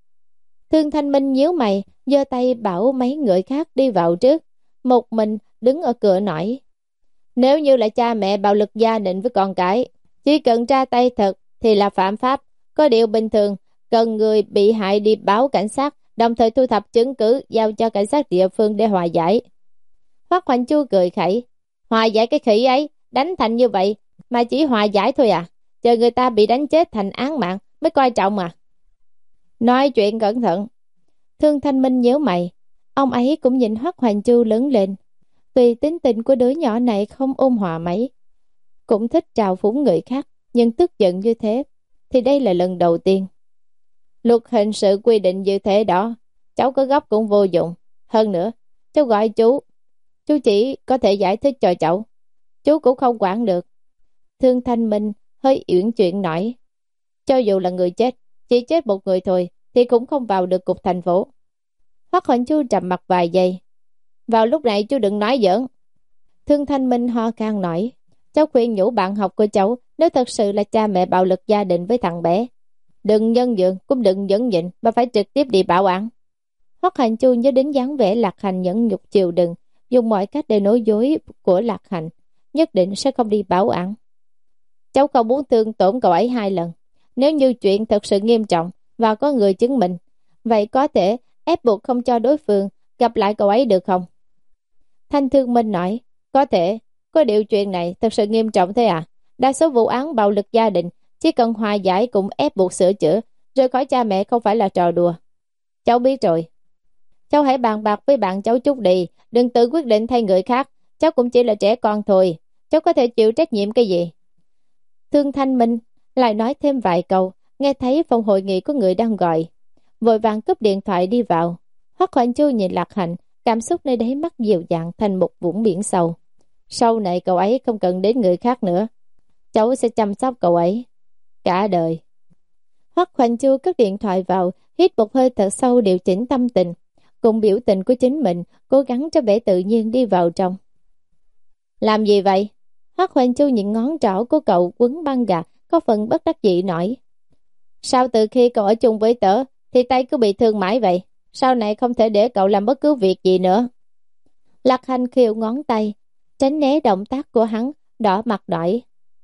Thương Thanh Minh nhíu mày, giơ tay bảo mấy người khác đi vào trước, một mình đứng ở cửa nói. Nếu như là cha mẹ bạo lực gia đình với con cái, chỉ cần ra tay thật thì là phạm pháp. Có điều bình thường, cần người bị hại đi báo cảnh sát, đồng thời thu thập chứng cứ giao cho cảnh sát địa phương để hòa giải. Hoắc Hoành Chu cười khẩy. Hòa giải cái khỉ ấy, đánh thành như vậy, mà chỉ hòa giải thôi à? Chờ người ta bị đánh chết thành án mạng mới coi trọng à? Nói chuyện cẩn thận. Thương Thanh Minh nhíu mày, ông ấy cũng nhìn Hoắc Hoành Chu lớn lên. Vì tính tình của đứa nhỏ này không ôn hòa mấy, cũng thích trào phúng người khác, nhưng tức giận như thế thì đây là lần đầu tiên. Luật hình sự quy định như thế đó, cháu có gấp cũng vô dụng. Hơn nữa, cháu gọi chú, chú chỉ có thể giải thích cho cháu, chú cũng không quản được. Thương Thanh Minh hơi uyển chuyển nói, cho dù là người chết, chỉ chết một người thôi thì cũng không vào được cục thành phố. Hoắc Hoành Chu trầm mặt vài giây. Vào lúc này chú đừng nói giỡn. Thương Thanh Minh ho khan nói, cháu khuyên nhủ bạn học của cháu, nếu thật sự là cha mẹ bạo lực gia đình với thằng bé, đừng nhân nhượng cũng đừng nhẫn nhịn mà phải trực tiếp đi báo án. Hoắc Hành Chu nhớ đến dáng vẻ Lạc Hành nhẫn nhục chịu đựng, dùng mọi cách để nói dối của Lạc Hành, nhất định sẽ không đi báo án. Cháu không muốn thương tổn cậu ấy hai lần. Nếu như chuyện thật sự nghiêm trọng và có người chứng minh, vậy có thể ép buộc không cho đối phương gặp lại cậu ấy được không? Thanh Thương Minh nói, có thể, có điều chuyện này thật sự nghiêm trọng thế à? Đa số vụ án bạo lực gia đình chỉ cần hòa giải cũng ép buộc sửa chữa, rời khỏi cha mẹ không phải là trò đùa. Cháu biết rồi. Cháu hãy bàn bạc với bạn cháu chút đi, đừng tự quyết định thay người khác. Cháu cũng chỉ là trẻ con thôi, cháu có thể chịu trách nhiệm cái gì? Thương Thanh Minh lại nói thêm vài câu, nghe thấy phòng hội nghị có người đang gọi, vội vàng cúp điện thoại đi vào. Hoắc Hoành Chu nhìn Lạc Hành, cảm xúc nơi đáy mắt dịu dàng thành một vũng biển sâu. Sau này cậu ấy không cần đến người khác nữa, cháu sẽ chăm sóc cậu ấy cả đời. Hoắc Hoành Chu cất điện thoại vào, hít một hơi thật sâu điều chỉnh tâm tình, cùng biểu tình của chính mình, cố gắng cho vẻ tự nhiên đi vào trong. Làm gì vậy? Hoắc Hoành Chu nhìn ngón trỏ của cậu quấn băng gạc, có phần bất đắc dĩ nói. Sao từ khi cậu ở chung với tớ thì tay cứ bị thương mãi vậy? Sau này không thể để cậu làm bất cứ việc gì nữa. Lạc Hành khiêu ngón tay, tránh né động tác của hắn, đỏ mặt đỏ.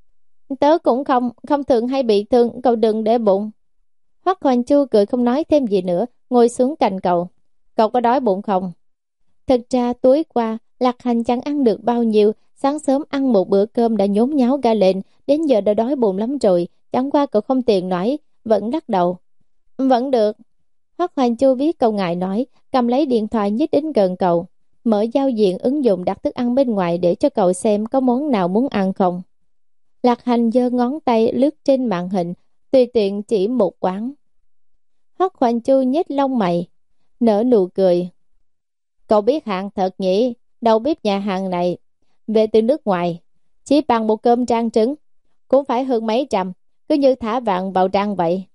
Tớ cũng không, không thường hay bị thương, cậu đừng để bụng. Hoắc Hoành Chu cười không nói thêm gì nữa, ngồi xuống cạnh cậu. Cậu có đói bụng không? Thật ra tối qua, Lạc Hành chẳng ăn được bao nhiêu, sáng sớm ăn một bữa cơm đã nhốn nháo ga lên, đến giờ đã đói bụng lắm rồi, chẳng qua cậu không tiện nói, vẫn lắc đầu. Vẫn được. Hoắc Hoành Chu biết cậu ngại nói, cầm lấy điện thoại nhích đến gần cậu, mở giao diện ứng dụng đặt thức ăn bên ngoài để cho cậu xem có món nào muốn ăn không. Lạc Hành giơ ngón tay lướt trên màn hình, tùy tiện chỉ một quán. Hoắc Hoành Chu nhếch lông mày, nở nụ cười. Cậu biết hàng thật nhỉ, đầu bếp nhà hàng này về từ nước ngoài, chỉ bằng một cơm rang trứng cũng phải hơn mấy trăm, cứ như thả vàng vào rang vậy.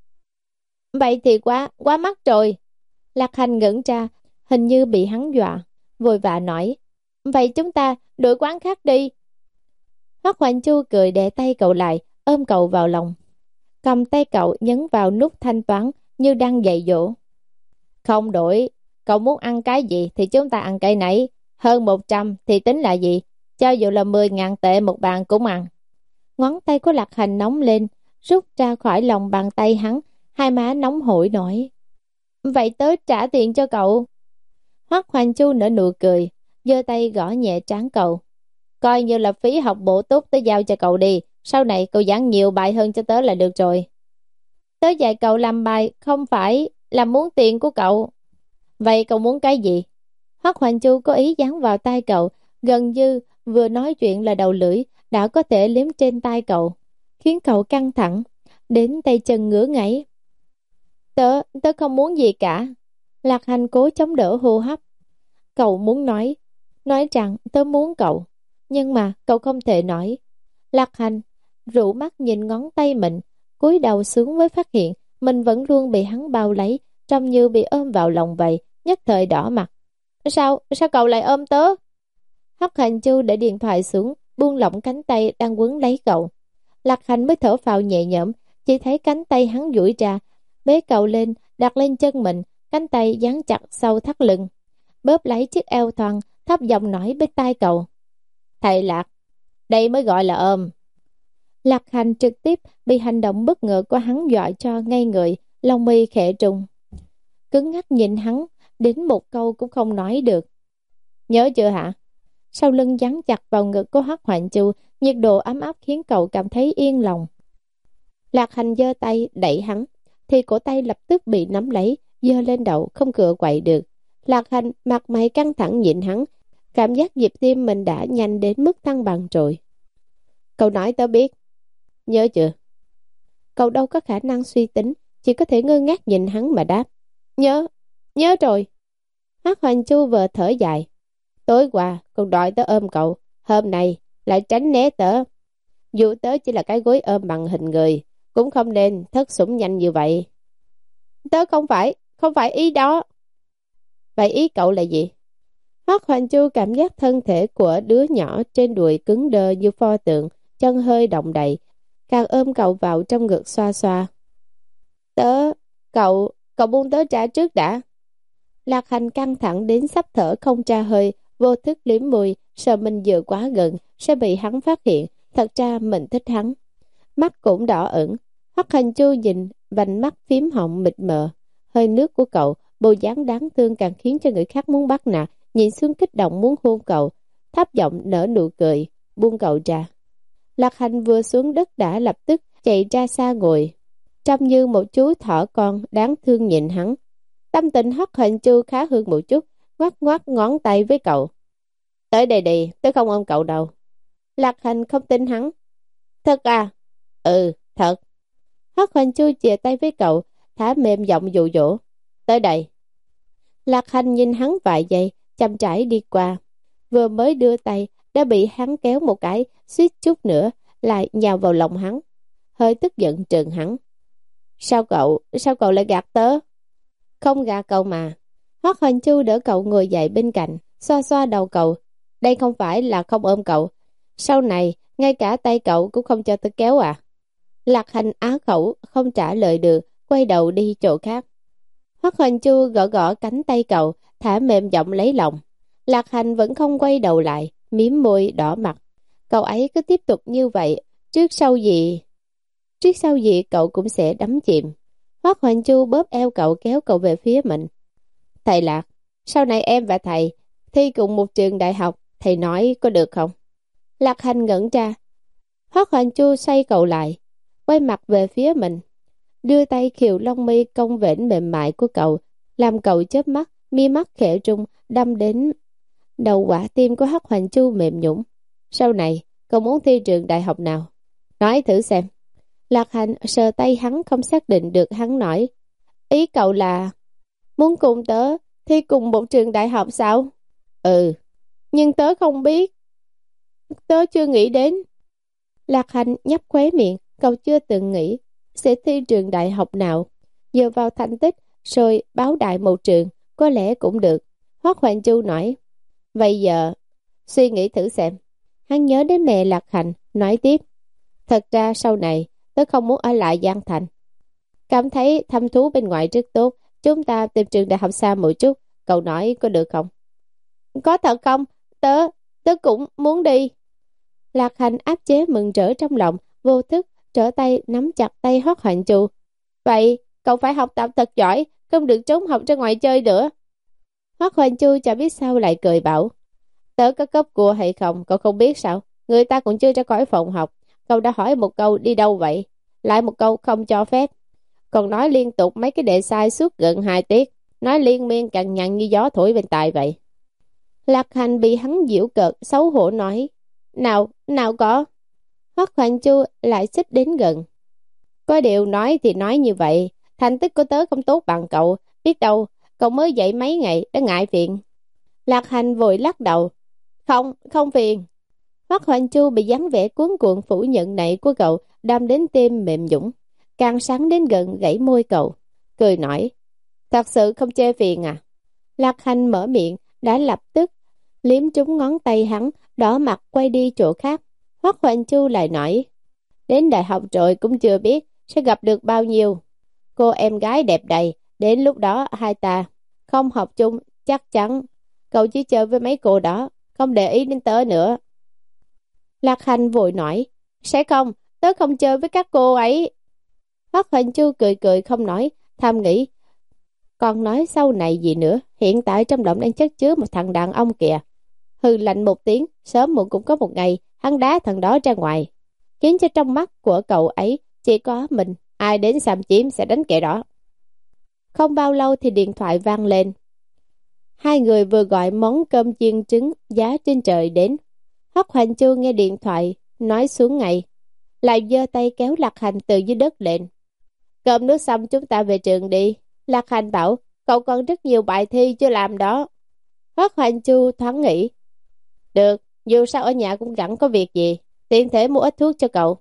Vậy thì quá, quá mắc rồi. Lạc Hành ngẩn ra, hình như bị hắn dọa, vội vã nói. Vậy chúng ta đổi quán khác đi. Hoắc Hoành Chu cười đè tay cậu lại, ôm cậu vào lòng, cầm tay cậu nhấn vào nút thanh toán như đang dạy dỗ. Không đổi, cậu muốn ăn cái gì thì chúng ta ăn cái nấy, hơn một trăm thì tính là gì, cho dù là mười ngàn tệ một bàn cũng ăn. Ngón tay của Lạc Hành nóng lên, rút ra khỏi lòng bàn tay hắn, hai má nóng hổi nổi. Vậy tớ trả tiền cho cậu. Hoắc Hoành Chu nở nụ cười, giơ tay gõ nhẹ trán cậu. Coi như là phí học bổ túc tớ giao cho cậu đi, sau này cậu giảng nhiều bài hơn cho tớ là được rồi. Tớ dạy cậu làm bài không phải là muốn tiền của cậu. Vậy cậu muốn cái gì? Hoắc Hoành Chu có ý dán vào tai cậu, gần như vừa nói chuyện là đầu lưỡi đã có thể liếm trên tai cậu, khiến cậu căng thẳng, đến tay chân ngứa ngáy. Tớ, tớ không muốn gì cả. Lạc Hành cố chống đỡ hô hấp. Cậu muốn nói, nói rằng tớ muốn cậu, nhưng mà cậu không thể nói. Lạc Hành rũ mắt nhìn ngón tay mình, cúi đầu xuống mới phát hiện mình vẫn luôn bị hắn bao lấy, trông như bị ôm vào lòng vậy, nhất thời đỏ mặt. Sao, sao cậu lại ôm tớ? Hoắc Hành Chu để điện thoại xuống, buông lỏng cánh tay đang quấn lấy cậu. Lạc Hành mới thở phào nhẹ nhõm, chỉ thấy cánh tay hắn duỗi ra, bế cậu lên, đặt lên chân mình, cánh tay dán chặt sau thắt lưng, bóp lấy chiếc eo thon, thấp giọng nói bên tai cậu. Thầy Lạc, đây mới gọi là ôm. Lạc Hành trực tiếp bị hành động bất ngờ của hắn dọa cho ngây người, lông mi khẽ trùng, cứng ngắc nhìn hắn, đến một câu cũng không nói được. Nhớ chưa hả? Sau lưng dán chặt vào ngực của Hoắc Hoành Chu, Nhiệt độ ấm áp khiến cậu cảm thấy yên lòng. Lạc Hành giơ tay đẩy hắn, thì cổ tay lập tức bị nắm lấy, giơ lên đầu không cựa quậy được. Lạc Hành mặt mày căng thẳng nhìn hắn, cảm giác nhịp tim mình đã nhanh đến mức thăng bằng rồi. Cậu nói tớ biết. Nhớ chưa? Cậu đâu có khả năng suy tính, chỉ có thể ngơ ngác nhìn hắn mà đáp. Nhớ, nhớ rồi. Hắc Hoành Chu vừa thở dài. Tối qua còn đòi tớ ôm cậu, hôm nay lại tránh né tớ. Dù tớ chỉ là cái gối ôm bằng hình người, cũng không nên thất sủng nhanh như vậy. Tớ không phải, không phải ý đó. Vậy ý cậu là gì? Hoắc Hoành Chu cảm giác thân thể của đứa nhỏ trên đùi cứng đơ như pho tượng, chân hơi động đậy, càng ôm cậu vào trong ngực xoa xoa. Tớ, cậu, cậu buông tớ ra trước đã. Lạc Hành căng thẳng đến sắp thở không ra hơi, vô thức liếm môi, sợ mình dựa quá gần sẽ bị hắn phát hiện. Thật ra mình thích hắn. Mắt cũng đỏ ửng. Hoắc Hành Chu nhìn vành mắt phím hồng mịt mờ, hơi nước của cậu, bộ dáng đáng thương càng khiến cho người khác muốn bắt nạt, nhìn xuống kích động muốn hôn cậu, thấp giọng nở nụ cười, buông cậu ra. Lạc Hành vừa xuống đất đã lập tức chạy ra xa ngồi, trông như một chú thỏ con đáng thương nhìn hắn. Tâm tình Hoắc Hành Chu khá hơn một chút, ngoắc ngoắc ngón tay với cậu. Tới đây đi, tôi không ôm cậu đâu. Lạc Hành không tin hắn. Thật à? Ừ, thật. Hoắc Hành Chu chìa tay với cậu, thả mềm giọng dụ dỗ. Tới đây. Lạc Hành nhìn hắn vài giây, chậm rãi đi qua. Vừa mới đưa tay, đã bị hắn kéo một cái, suýt chút nữa, lại nhào vào lòng hắn. Hơi tức giận trừng hắn. Sao cậu, sao cậu lại gạt tớ? Không gạt cậu mà. Hoắc Hành Chu đỡ cậu ngồi dậy bên cạnh, xoa xoa đầu cậu. Đây không phải là không ôm cậu. Sau này, ngay cả tay cậu cũng không cho tớ kéo à? Lạc Hành á khẩu, không trả lời được, quay đầu đi chỗ khác. Hoắc Hành Chu gõ gõ cánh tay cậu, thả mềm giọng lấy lòng. Lạc Hành vẫn không quay đầu lại, mím môi đỏ mặt. Cậu ấy cứ tiếp tục như vậy, trước sau gì... Trước sau gì cậu cũng sẽ đắm chìm. Hoắc Hành Chu bóp eo cậu kéo cậu về phía mình. Thầy Lạc, sau này em và thầy thi cùng một trường đại học, thầy nói có được không? Lạc Hành ngẩn ra. Hoắc Hành Chu xoay cậu lại, quay mặt về phía mình, đưa tay khều lông mi cong vểnh mềm mại của cậu, làm cậu chớp mắt, mi mắt khẽ rung, đâm đến đầu quả tim của Hoắc Hành Chu mềm nhũn. Sau này, cậu muốn thi trường đại học nào? Nói thử xem. Lạc Hành sờ tay hắn không xác định được hắn nói. Ý cậu là muốn cùng tớ thi cùng một trường đại học sao? Ừ, nhưng tớ không biết. Tớ chưa nghĩ đến. Lạc Hành nhấp khóe miệng, cậu chưa từng nghĩ sẽ thi trường đại học nào. Dựa vào thành tích rồi báo đại một trường, có lẽ cũng được. Hoắc Hoành Chu nói. Vậy giờ, suy nghĩ thử xem. Hắn nhớ đến mẹ Lạc Hành, nói tiếp. Thật ra sau này, tớ không muốn ở lại Giang Thành. Cảm thấy thăm thú bên ngoài rất tốt. Chúng ta tìm trường đại học xa một chút. Cậu nói có được không? Có thật không? Tớ, tớ cũng muốn đi. Lạc Hành áp chế mừng rỡ trong lòng, vô thức, trở tay nắm chặt tay Hoắc Hoành Chu. Vậy, cậu phải học tập thật giỏi, không được trốn học ra ngoài chơi nữa. Hoắc Hoành Chu chả biết sao lại cười bảo. Tớ có cấp cua hay không, cậu không biết sao? Người ta còn chưa ra khỏi phòng học. Cậu đã hỏi một câu đi đâu vậy? Lại một câu không cho phép. Còn nói liên tục mấy cái đề sai suốt gần hai tiết. Nói liên miên cằn nhằn như gió thổi bên tai vậy. Lạc Hành bị hắn giễu cợt, xấu hổ nói. Nào, nào có. Hoắc Hoành Chu lại xích đến gần. Có điều nói thì nói như vậy. Thành tích của tớ không tốt bằng cậu. Biết đâu, cậu mới dậy mấy ngày đã ngại phiền. Lạc Hành vội lắc đầu. Không, không phiền. Hoắc Hoành Chu bị dáng vẻ cuốn cuộn phủ nhận này của cậu đâm đến tim mềm nhũn, càng sáng đến gần gãy môi cậu, cười nói, thật sự không chê phiền à? Lạc Hành mở miệng, đã lập tức liếm trúng ngón tay hắn, đỏ mặt quay đi chỗ khác. Hoắc Hoành Chu lại nói, đến đại học rồi cũng chưa biết sẽ gặp được bao nhiêu cô em gái đẹp đầy, đến lúc đó hai ta không học chung chắc chắn cậu chỉ chơi với mấy cô đó, không để ý đến tớ nữa. Lạc Hành vội nói, sẽ không, tớ không chơi với các cô ấy. Hoắc Hoành Chu cười cười không nói, thầm nghĩ, còn nói sau này gì nữa, hiện tại trong động đang chất chứa một thằng đàn ông kìa. Hừ lạnh một tiếng, sớm muộn cũng có một ngày hắn đá thằng đó ra ngoài, khiến cho trong mắt của cậu ấy chỉ có mình, ai đến xâm chiếm sẽ đánh kẻ đó. Không bao lâu thì điện thoại vang lên. Hai người vừa gọi món cơm chiên trứng giá trên trời đến. Hoắc Hoành Chu nghe điện thoại, nói xuống ngay, lại giơ tay kéo Lạc Hành từ dưới đất lên. Cơm nước xong chúng ta về trường đi. Lạc Hành bảo, cậu còn rất nhiều bài thi chưa làm đó. Hoắc Hoành Chu thoáng nghĩ, được, dù sao ở nhà cũng chẳng có việc gì, tiện thể mua ít thuốc cho cậu.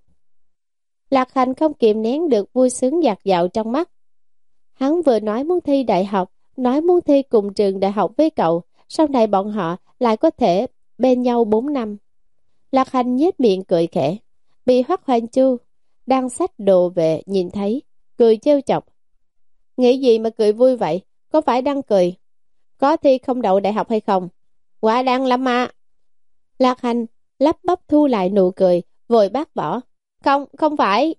Lạc Hành không kìm nén được vui sướng dạt dào trong mắt. Hắn vừa nói muốn thi đại học, nói muốn thi cùng trường đại học với cậu, sau này bọn họ lại có thể bên nhau bốn năm. Lạc Hành nhếch miệng cười khẽ, bị Hoắc Hoành Chu đang xách đồ về nhìn thấy, cười trêu chọc. Nghĩ gì mà cười vui vậy, có phải đang cười? Có thi không đậu đại học hay không? Quả đang lắm mà. Lạc Hành lắp bắp thu lại nụ cười, vội bác bỏ. Không, không phải.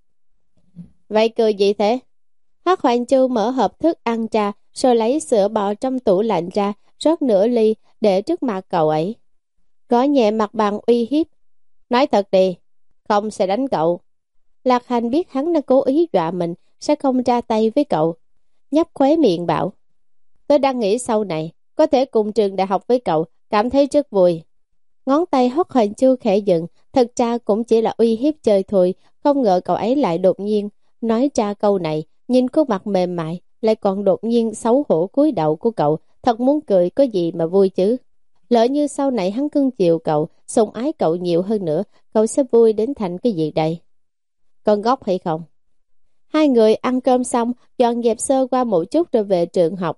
Vậy cười gì thế? Hoắc Hoành Chu mở hộp thức ăn ra, rồi lấy sữa bò trong tủ lạnh ra, rót nửa ly để trước mặt cậu ấy. Gõ nhẹ mặt bằng uy hiếp. Nói thật đi, không sẽ đánh cậu. Lạc Hành biết hắn đã cố ý dọa mình, sẽ không ra tay với cậu. Nhấp khóe miệng bảo, tôi đang nghĩ sau này có thể cùng trường đại học với cậu, cảm thấy rất vui. Ngón tay Hoắc Hoành Chu khẽ dựng, thật ra cũng chỉ là uy hiếp chơi thôi, không ngờ cậu ấy lại đột nhiên nói ra câu này, nhìn khuôn mặt mềm mại, lại còn đột nhiên xấu hổ cúi đầu của cậu, thật muốn cười, có gì mà vui chứ. Lỡ như sau này hắn cưng chiều cậu, sủng ái cậu nhiều hơn nữa, cậu sẽ vui đến thành cái gì đây? Con gốc hay không? Hai người ăn cơm xong, dọn dẹp sơ qua một chút rồi về trường học.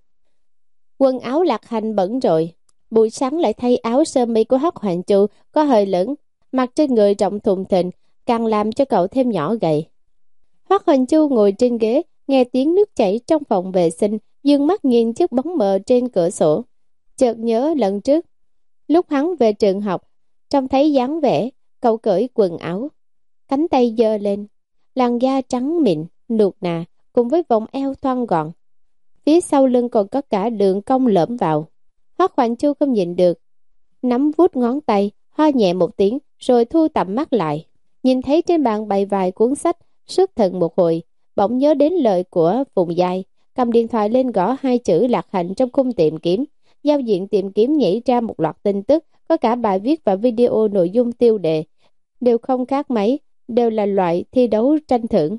Quần áo Lạc Hành bẩn rồi, buổi sáng lại thay áo sơ mi của Hoắc Hoành Chu có hơi lửng, mặc trên người rộng thùng thình, càng làm cho cậu thêm nhỏ gầy. Hoắc Hoành Chu ngồi trên ghế, nghe tiếng nước chảy trong phòng vệ sinh, dương mắt nhìn chiếc bóng mờ trên cửa sổ. Chợt nhớ lần trước, lúc hắn về trường học, trông thấy dáng vẻ, cậu cởi quần áo, cánh tay giơ lên, làn da trắng mịn, nuột nà, cùng với vòng eo thon gọn. Phía sau lưng còn có cả đường cong lõm vào. Hoắc Hoành Chu không nhìn được, nắm vuốt ngón tay, ho nhẹ một tiếng, rồi thu tầm mắt lại. Nhìn thấy trên bàn bày vài cuốn sách, xuất thần một hồi, bỗng nhớ đến lời của Phùng Giai, cầm điện thoại lên gõ hai chữ Lạc Hành trong khung tìm kiếm. Giao diện tìm kiếm nhảy ra một loạt tin tức, có cả bài viết và video nội dung tiêu đề, đều không khác mấy, đều là loại thi đấu tranh thưởng.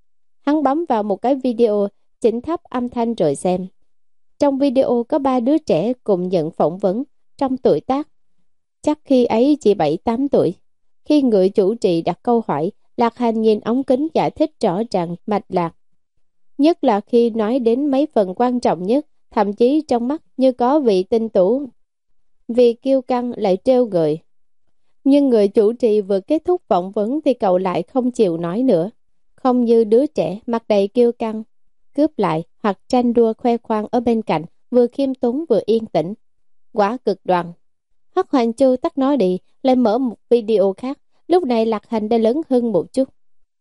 Hắn bấm vào một cái video, chỉnh thấp âm thanh rồi xem. Trong video có ba đứa trẻ cùng nhận phỏng vấn, trong tuổi tác chắc khi ấy chỉ bảy tám tuổi. Khi người chủ trì đặt câu hỏi, Lạc Hành nhìn ống kính giải thích rõ ràng mạch lạc. Nhất là khi nói đến mấy phần quan trọng nhất, thậm chí trong mắt như có vị tinh tủ. Vì kiêu căng lại trêu gợi. Nhưng người chủ trì vừa kết thúc phỏng vấn thì cậu lại không chịu nói nữa. Không như đứa trẻ mặt đầy kiêu căng, cướp lại hoặc tranh đua khoe khoang ở bên cạnh, vừa khiêm tốn vừa yên tĩnh. Quả cực đoan. Hoắc Hoành Chu tắt nói đi, lại mở một video khác. Lúc này Lạc Hành đã lớn hơn một chút.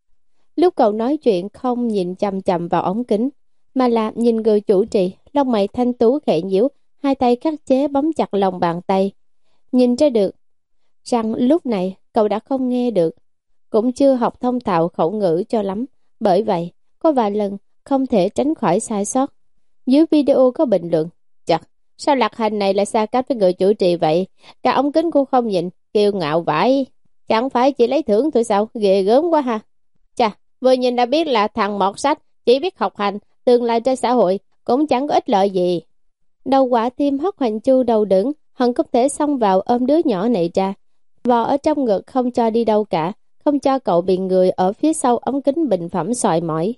Lúc cậu nói chuyện không nhìn chằm chằm vào ống kính, mà là nhìn người chủ trì, lông mày thanh tú khẽ nhíu, hai tay khắc chế bấm chặt lòng bàn tay. Nhìn ra được rằng lúc này cậu đã không nghe được, cũng chưa học thông thạo khẩu ngữ cho lắm, bởi vậy có vài lần không thể tránh khỏi sai sót. Dưới video có bình luận, chật, sao Lạc Hành này lại xa cách với người chủ trì vậy? Cả ống kính cũng không nhìn, kiêu ngạo vãi. Chẳng phải chỉ lấy thưởng thôi sao, ghê gớm quá ha. Chà, vừa nhìn đã biết là thằng mọt sách, chỉ biết học hành, tương lai trên xã hội cũng chẳng có ích lợi gì. Đầu quả tim Hoắc Hoành Chu đầu đứng, hận không thể xông vào ôm đứa nhỏ này ra, vò ở trong ngực không cho đi đâu cả, không cho cậu bị người ở phía sau ống kính bình phẩm soi mói.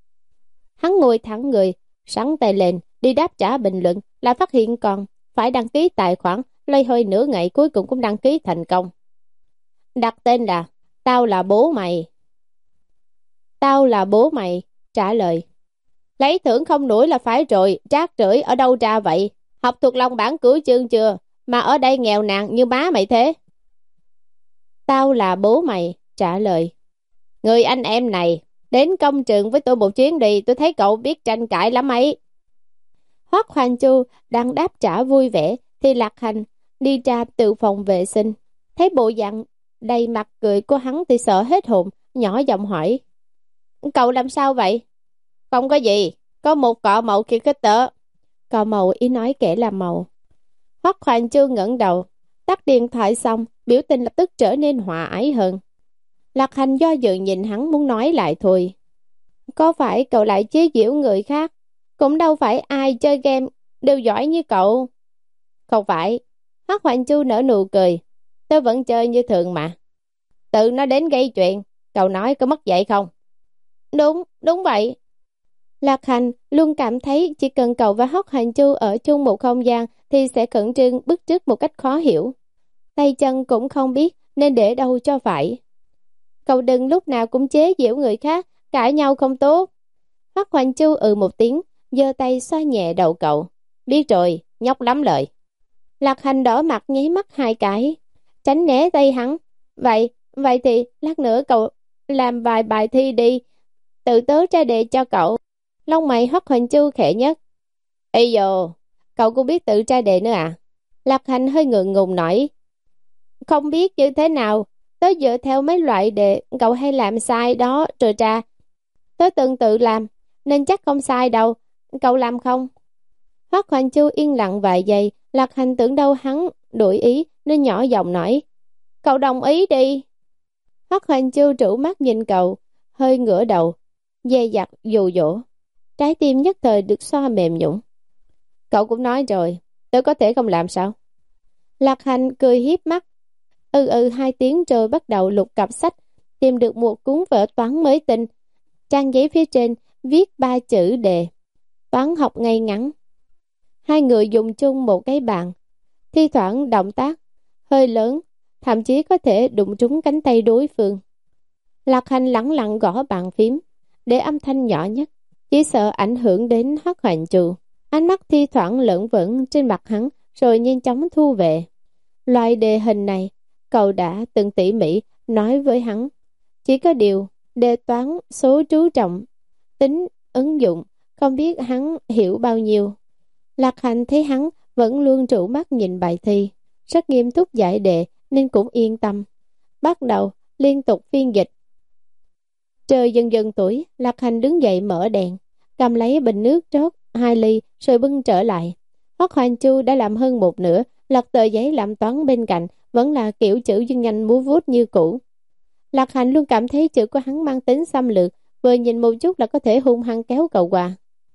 Hắn ngồi thẳng người, sắn tay lên, đi đáp trả bình luận, là phát hiện còn phải đăng ký tài khoản, loay hoay nửa ngày cuối cùng cũng đăng ký thành công. Đặt tên là, tao là bố mày. Tao là bố mày, trả lời. Lấy thưởng không nổi là phải rồi, rác rưởi ở đâu ra vậy? Học thuộc lòng bản cửu chương chưa? Mà ở đây nghèo nàn như má mày thế. Tao là bố mày, trả lời. Người anh em này, đến công trường với tôi một chuyến đi, tôi thấy cậu biết tranh cãi lắm ấy. Hoắc Hoành Chu đang đáp trả vui vẻ, thì Lạc Hành đi ra từ phòng vệ sinh. Thấy bộ dạng đầy mặt cười của hắn thì sợ hết hồn, nhỏ giọng hỏi. Cậu làm sao vậy? Không có gì, có một cọ mậu kia kích tớ. Cọ mậu ý nói kẻ làm màu. Hoắc Hoành Chu ngẩng đầu, tắt điện thoại xong, biểu tình lập tức trở nên hòa ái hơn. Lạc Hành do dự nhìn hắn muốn nói lại thôi. Có phải cậu lại chế giễu người khác? Cũng đâu phải ai chơi game đều giỏi như cậu. Không phải. Hoắc Hoành Chu nở nụ cười. Tớ vẫn chơi như thường mà. Tự nó đến gây chuyện, cậu nói có mất dạy không? Đúng, đúng vậy. Lạc Hành luôn cảm thấy chỉ cần cậu và Hoắc Hoành Chu ở chung một không gian thì sẽ khẩn trương bứt rứt một cách khó hiểu. Tay chân cũng không biết nên để đâu cho phải. Cậu đừng lúc nào cũng chế giễu người khác, cãi nhau không tốt. Hoắc Hoành Chu ừ một tiếng, giơ tay xoa nhẹ đầu cậu. Biết rồi, nhóc lắm lời. Lạc Hành đỏ mặt nháy mắt hai cái, tránh né tay hắn. Vậy, vậy thì lát nữa cậu làm vài bài thi đi, tự tớ ra đề cho cậu. Lông mày Hoắc Hoành Chu khẽ nhất. Ây dồ, cậu cũng biết tự tra đề nữa à? Lạc Hành hơi ngượng ngùng nói. Không biết như thế nào, tớ dựa theo mấy loại đề cậu hay làm sai đó rồi tra. Tớ từng tự làm, nên chắc không sai đâu. Cậu làm không? Hoắc Hoành Chu yên lặng vài giây, Lạc Hành tưởng đâu hắn đổi ý nên nhỏ giọng nói. Cậu đồng ý đi. Hoắc Hoành Chu trụ mắt nhìn cậu, hơi ngửa đầu, dè dặt dụ dỗ. Trái tim nhất thời được xoa mềm nhũn. Cậu cũng nói rồi, tớ có thể không làm sao? Lạc Hành cười hiếp mắt. Ừ ừ hai tiếng rồi bắt đầu lục cặp sách, tìm được một cuốn vở toán mới tinh. Trang giấy phía trên viết ba chữ đề toán học ngay ngắn. Hai người dùng chung một cái bàn, thi thoảng động tác hơi lớn, thậm chí có thể đụng trúng cánh tay đối phương. Lạc Hành lẳng lặng gõ bàn phím để âm thanh nhỏ nhất, chỉ sợ ảnh hưởng đến Hoắc Hoành Chu. Ánh mắt thi thoảng lởn vởn trên mặt hắn rồi nhanh chóng thu về. Loại đề hình này cậu đã từng tỉ mỉ nói với hắn. Chỉ có điều đề toán số chú trọng tính ứng dụng, không biết hắn hiểu bao nhiêu. Lạc Hành thấy hắn vẫn luôn trụ mắt nhìn bài thi, rất nghiêm túc giải đề nên cũng yên tâm. Bắt đầu liên tục phiên dịch. Trời dần dần tối, Lạc Hành đứng dậy mở đèn, cầm lấy bình nước rót hai ly rồi bưng trở lại. Hoắc Hoành Chu đã làm hơn một nửa, lật tờ giấy làm toán bên cạnh vẫn là kiểu chữ dương nhanh múa vuốt như cũ. Lạc Hành luôn cảm thấy chữ của hắn mang tính xâm lược, vừa nhìn một chút là có thể hung hăng kéo cậu qua.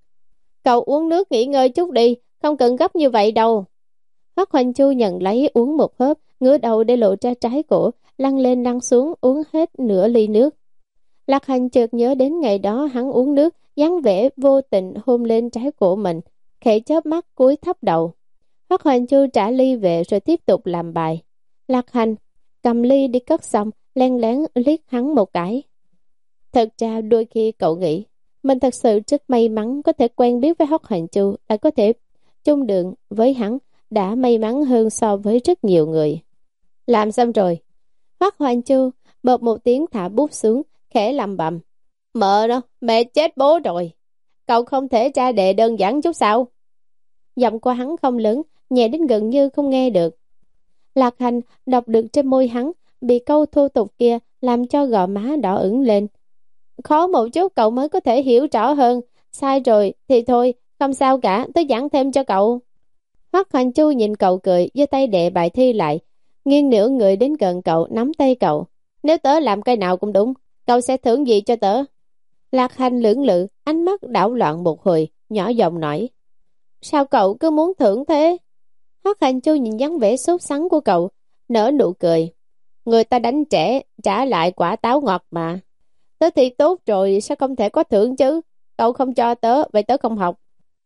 Cậu uống nước nghỉ ngơi chút đi, không cần gấp như vậy đâu. Hoắc Hoành Chu nhận lấy uống một hớp, ngửa đầu để lộ ra trái cổ, lăn lên lăn xuống uống hết nửa ly nước. Lạc Hành chợt nhớ đến ngày đó hắn uống nước, dáng vẻ vô tình hôn lên trái cổ mình, khẽ chớp mắt cúi thấp đầu. Hoắc Hoành Chu trả ly về rồi tiếp tục làm bài. Lạc Hành cầm ly đi cất xong, len lén liếc hắn một cái. Thật ra đôi khi cậu nghĩ mình thật sự rất may mắn có thể quen biết với Hoắc Hoành Chu, đã có thể chung đường với hắn, đã may mắn hơn so với rất nhiều người. Làm xong rồi, Hoắc Hoành Chu bợp một tiếng thả bút xuống, khẽ lẩm bẩm. Mợ nó, mẹ chết bố rồi. Cậu không thể tra đề đơn giản chút sao? Giọng của hắn không lớn, nhẹ đến gần như không nghe được. Lạc Hành đọc được trên môi hắn, bị câu thô tục kia làm cho gò má đỏ ửng lên. Khó một chút cậu mới có thể hiểu rõ hơn. Sai rồi thì thôi, không sao cả, tôi giảng thêm cho cậu. Hoắc Hoành Chu nhìn cậu cười, giơ tay đè bài thi lại, nghiêng nửa người đến gần cậu, nắm tay cậu. Nếu tớ làm cái nào cũng đúng, cậu sẽ thưởng gì cho tớ? Lạc Hành lưỡng lự, ánh mắt đảo loạn một hồi, nhỏ giọng nói. Sao cậu cứ muốn thưởng thế? Hoắc Hành Chu nhìn dáng vẻ sốt sắng của cậu, nở nụ cười. Người ta đánh trẻ, trả lại quả táo ngọt mà. Tớ thì tốt rồi, sao không thể có thưởng chứ? Cậu không cho tớ, vậy tớ không học.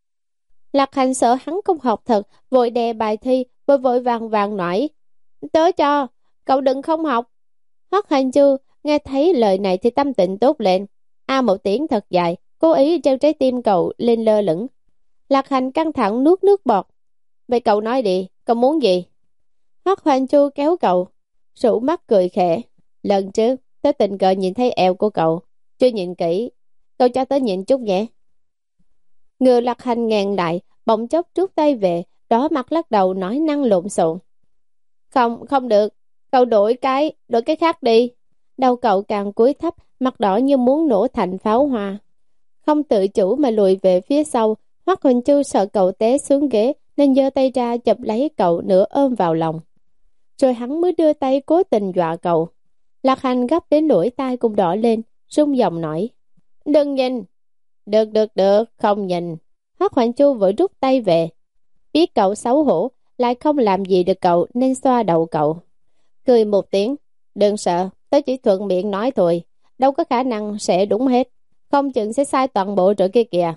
Lạc Hành sợ hắn không học thật, vội đè bài thi, vội vội vàng vàng nói. Tớ cho, cậu đừng không học. Hoắc Hành Chu nghe thấy lời này thì tâm tình tốt lên. A một tiếng thật dài, cố ý treo trái tim cậu lên lơ lửng. Lạc Hành căng thẳng nuốt nước bọt. Vậy cậu nói đi, cậu muốn gì? Hoắc Hoành Chu kéo cậu, rủ mắt cười khẽ. Lần trước, tớ tình cờ nhìn thấy eo của cậu, chưa nhìn kỹ, cậu cho tớ nhìn chút nhé. Người Lạc Hành ngàn lại, bỗng chốc rút tay về, đỏ mặt lắc đầu nói năng lộn xộn. Không, không được, Cậu đổi cái, đổi cái khác đi. Đầu cậu càng cúi thấp, mặt đỏ như muốn nổ thành pháo hoa. Không tự chủ mà lùi về phía sau. Hoắc Huỳnh Chu sợ cậu té xuống ghế nên giơ tay ra chụp lấy cậu nửa ôm vào lòng. Rồi hắn mới đưa tay cố tình dọa cậu. Lạc Hành gấp đến nỗi tai cũng đỏ lên, rung giọng nói. Đừng nhìn. Được được được, không nhìn. Hoắc Hoành Chu vội rút tay về. Biết cậu xấu hổ, lại không làm gì được cậu nên xoa đầu cậu. Cười một tiếng. Đừng sợ, tớ chỉ thuận miệng nói thôi. Đâu có khả năng sẽ đúng hết. Không chừng sẽ sai toàn bộ rồi kia kìa.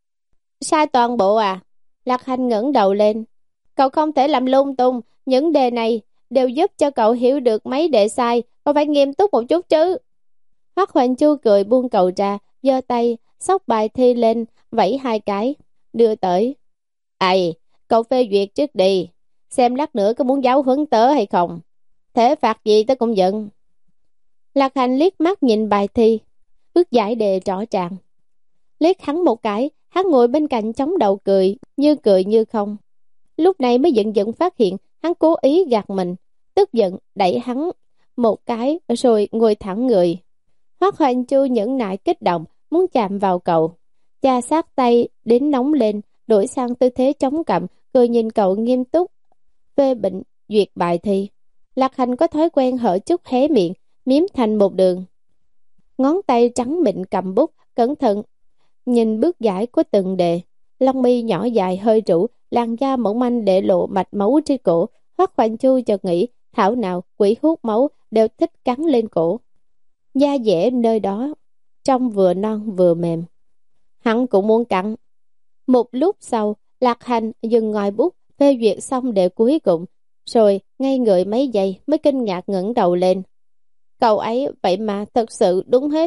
Sai toàn bộ à? Lạc Hành ngẩng đầu lên. Cậu không thể làm lung tung. Những đề này đều giúp cho cậu hiểu được mấy đề sai. Cậu phải nghiêm túc một chút chứ. Hoắc Hoành Chu cười buông cậu ra, giơ tay xốc bài thi lên, vẫy hai cái, đưa tới. Ây, cậu phê duyệt trước đi, xem lát nữa có muốn giáo huấn tớ hay không. Thế phạt gì tớ cũng giận. Lạc Hành liếc mắt nhìn bài thi, ước giải đề rõ ràng. Liếc hắn một cái, hắn ngồi bên cạnh chống đầu cười, như cười như không. Lúc này mới giận giận phát hiện hắn cố ý gạt mình, tức giận đẩy hắn một cái rồi ngồi thẳng người. Hoắc Hoành Chu nhẫn nại kích động, muốn chạm vào cậu. Cha sát tay đến nóng lên, đổi sang tư thế chống cằm, cười nhìn cậu nghiêm túc, phê bình duyệt bài thi. Lạc Hành có thói quen hở chút hé miệng, miếm thành một đường. Ngón tay trắng mịn cầm bút, cẩn thận nhìn bước giải của từng đề. Lông mi nhỏ dài hơi rũ, làn da mỏng manh để lộ mạch máu trên cổ. Hoắc Hoành Chu chợt nghĩ, thảo nào quỷ hút máu đều thích cắn lên cổ. Da dẻ nơi đó trông vừa non vừa mềm, hắn cũng muốn cắn. Một lúc sau, Lạc Hành dừng ngòi bút, phê duyệt xong đề cuối cùng, rồi ngay người mấy giây mới kinh ngạc ngẩng đầu lên. Cậu ấy vậy mà thật sự đúng hết.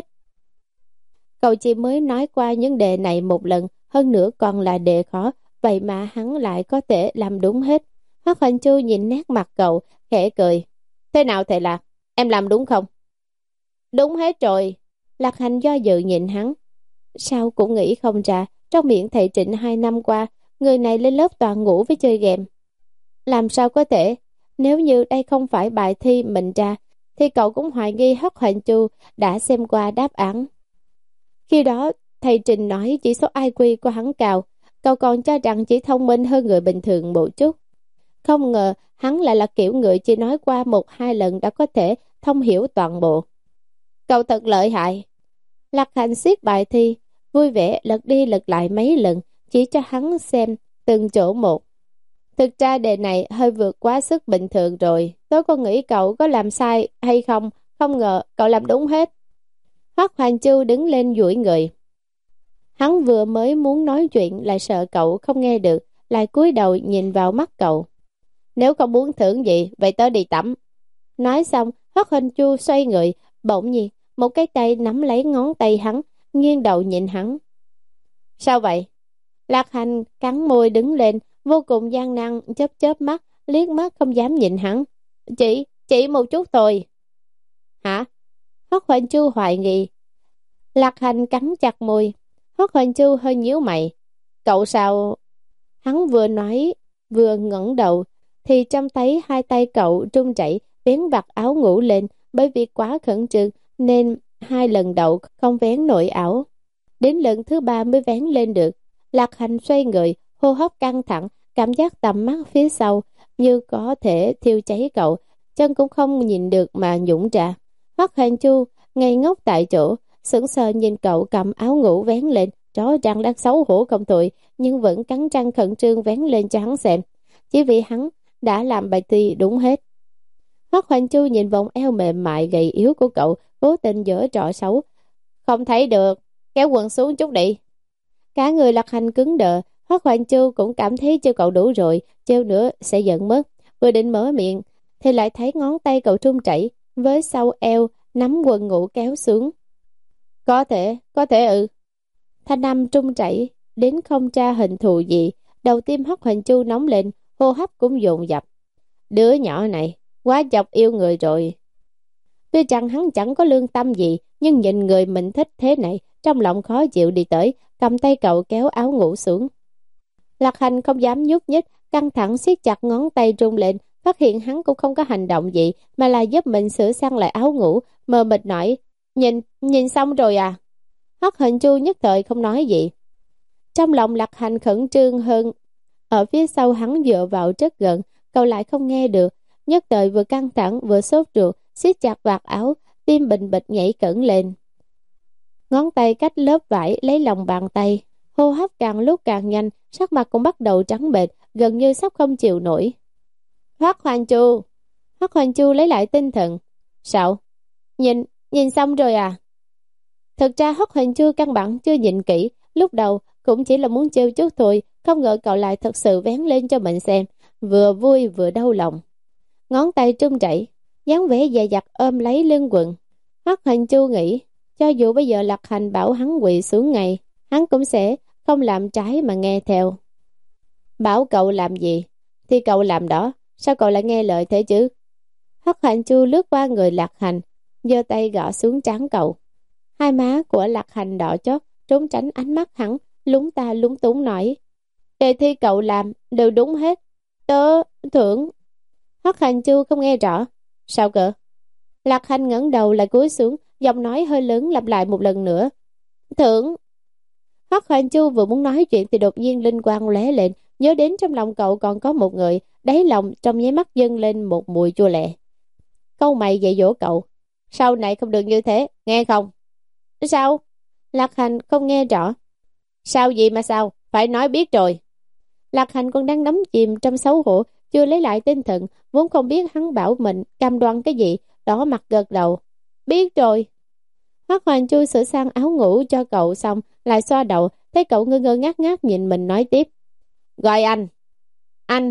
Cậu chỉ mới nói qua những đề này một lần, hơn nữa còn là đề khó, vậy mà hắn lại có thể làm đúng hết. Hoắc Hoành Chu nhìn nét mặt cậu, khẽ cười. Thế nào thầy Lạc, em làm đúng không? Đúng hết rồi. Lạc Hành do dự nhìn hắn. Sao cũng nghĩ không ra, trong miệng thầy Trịnh hai năm qua, người này lên lớp toàn ngủ với chơi game. Làm sao có thể? Nếu như đây không phải bài thi mình ra, thì cậu cũng hoài nghi Hoắc Hoành Chu đã xem qua đáp án. Khi đó, thầy Trịnh nói chỉ số i kiu của hắn cao, cậu còn cho rằng chỉ thông minh hơn người bình thường một chút. Không ngờ, hắn lại là kiểu người chỉ nói qua một hai lần đã có thể thông hiểu toàn bộ. Cậu thật lợi hại. Lạc Hành siết bài thi, vui vẻ lật đi lật lại mấy lần, chỉ cho hắn xem từng chỗ một. Thực ra đề này hơi vượt quá sức bình thường rồi. Tôi còn nghĩ cậu có làm sai hay không, không ngờ cậu làm đúng hết. Hoắc Hoành Chu đứng lên duỗi người. Hắn vừa mới muốn nói chuyện lại sợ cậu không nghe được, lại cúi đầu nhìn vào mắt cậu. Nếu không muốn thưởng gì, vậy tớ đi tắm. Nói xong, Hoắc Hoành Chu xoay người, bỗng nhiên một cái tay nắm lấy ngón tay hắn, nghiêng đầu nhìn hắn. Sao vậy? Lạc Hành cắn môi đứng lên, vô cùng gian nan, chớp chớp mắt, liếc mắt không dám nhìn hắn. Chỉ, chỉ một chút thôi. Hả? Hoắc Hoành Chu hoài nghi. Lạc Hành cắn chặt môi. Hoắc Hoành Chu hơi nhíu mày. Cậu sao? Hắn vừa nói, vừa ngẩng đầu, thì trong tay hai tay cậu run rẩy, vén vạt áo ngủ lên, bởi vì quá khẩn trương nên hai lần đầu không vén nổi áo. Đến lần thứ ba mới vén lên được. Lạc Hành xoay người, hô hấp căng thẳng, cảm giác tầm mắt phía sau như có thể thiêu cháy cậu, chân cũng không nhìn được mà nhũn ra. Hoắc Hoành Chu ngây ngốc tại chỗ, sững sờ nhìn cậu cầm áo ngủ vén lên, rõ ràng đang xấu hổ không thôi, nhưng vẫn cắn răng khẩn trương vén lên cho hắn xem, chỉ vì hắn đã làm bài thi đúng hết. Hoắc Hoành Chu nhìn vòng eo mềm mại gầy yếu của cậu, cố tình giở trò xấu. Không thấy được, kéo quần xuống chút đi. Cả người Lạc Hành cứng đờ. Hoắc Hoành Chu cũng cảm thấy trêu cậu đủ rồi, trêu nữa sẽ giận mất. Vừa định mở miệng thì lại thấy ngón tay cậu run rẩy, với sau eo nắm quần ngủ kéo xuống. Có thể, có thể ừ. Thanh âm run rẩy đến không tra hình thù gì. Đầu tim Hoắc Hoành Chu nóng lên, hô hấp cũng dồn dập. Đứa nhỏ này quá chọc yêu người rồi. Tuy rằng hắn chẳng có lương tâm gì, nhưng nhìn người mình thích thế này, trong lòng khó chịu đi tới, cầm tay cậu kéo áo ngủ xuống. Lạc Hành không dám nhúc nhích, căng thẳng siết chặt ngón tay rung lên, phát hiện hắn cũng không có hành động gì mà là giúp mình sửa sang lại áo ngủ, mờ mịt nói, nhìn, nhìn xong rồi à? Hoắc Hành Chu nhất thời không nói gì. Trong lòng Lạc Hành khẩn trương hơn, ở phía sau hắn dựa vào rất gần, cậu lại không nghe được, nhất thời vừa căng thẳng vừa sốt ruột, siết chặt vạt áo, tim bình bịch nhảy cẩn lên. Ngón tay cách lớp vải lấy lòng bàn tay, hô hấp càng lúc càng nhanh, sắc mặt cũng bắt đầu trắng bệch, gần như sắp không chịu nổi. Hoắc Hoành Chu, Hoắc Hoành Chu lấy lại tinh thần. Sao? Nhìn, nhìn xong rồi à? Thực ra Hoắc Hoành Chu căn bản chưa nhìn kỹ, lúc đầu cũng chỉ là muốn trêu chút thôi, không ngờ cậu lại thật sự vén lên cho mình xem, vừa vui vừa đau lòng. Ngón tay trung chảy, dáng vẻ dè dặt ôm lấy lưng quần. Hoắc Hoành Chu nghĩ, cho dù bây giờ Lạc Hành bảo hắn quỳ xuống ngày, hắn cũng sẽ không làm trái mà nghe theo. Bảo cậu làm gì thì cậu làm đó, sao cậu lại nghe lời thế chứ? Hoắc Hoành Chu lướt qua người Lạc Hành, giơ tay gõ xuống trán cậu. Hai má của Lạc Hành đỏ chót, trốn tránh ánh mắt hắn, lúng ta lúng túng nói, đề thi cậu làm đều đúng hết, tớ thưởng. Hoắc Hành Chu không nghe rõ. Sao cơ? Lạc Hành ngẩng đầu lại cúi xuống, giọng nói hơi lớn lặp lại một lần nữa. Thưởng. Hoắc Hành Chu vừa muốn nói chuyện thì đột nhiên linh quang lóe lên, nhớ đến trong lòng cậu còn có một người, đáy lòng trong nháy mắt dâng lên một mùi chua lẹ. Câu mày dạy dỗ cậu, sau này không được như thế, nghe không? Sao? Lạc Hành không nghe rõ. Sao gì mà sao? Phải nói biết rồi. Lạc Hành còn đang đắm chìm trong xấu hổ, chưa lấy lại tinh thần, vốn không biết hắn bảo mình cam đoan cái gì, đỏ mặt gật đầu. Biết rồi. Hoắc Hoành Chu sửa sang áo ngủ cho cậu xong, lại xoa đầu, thấy cậu ngơ ngơ ngác ngác nhìn mình nói tiếp. Gọi anh. Anh.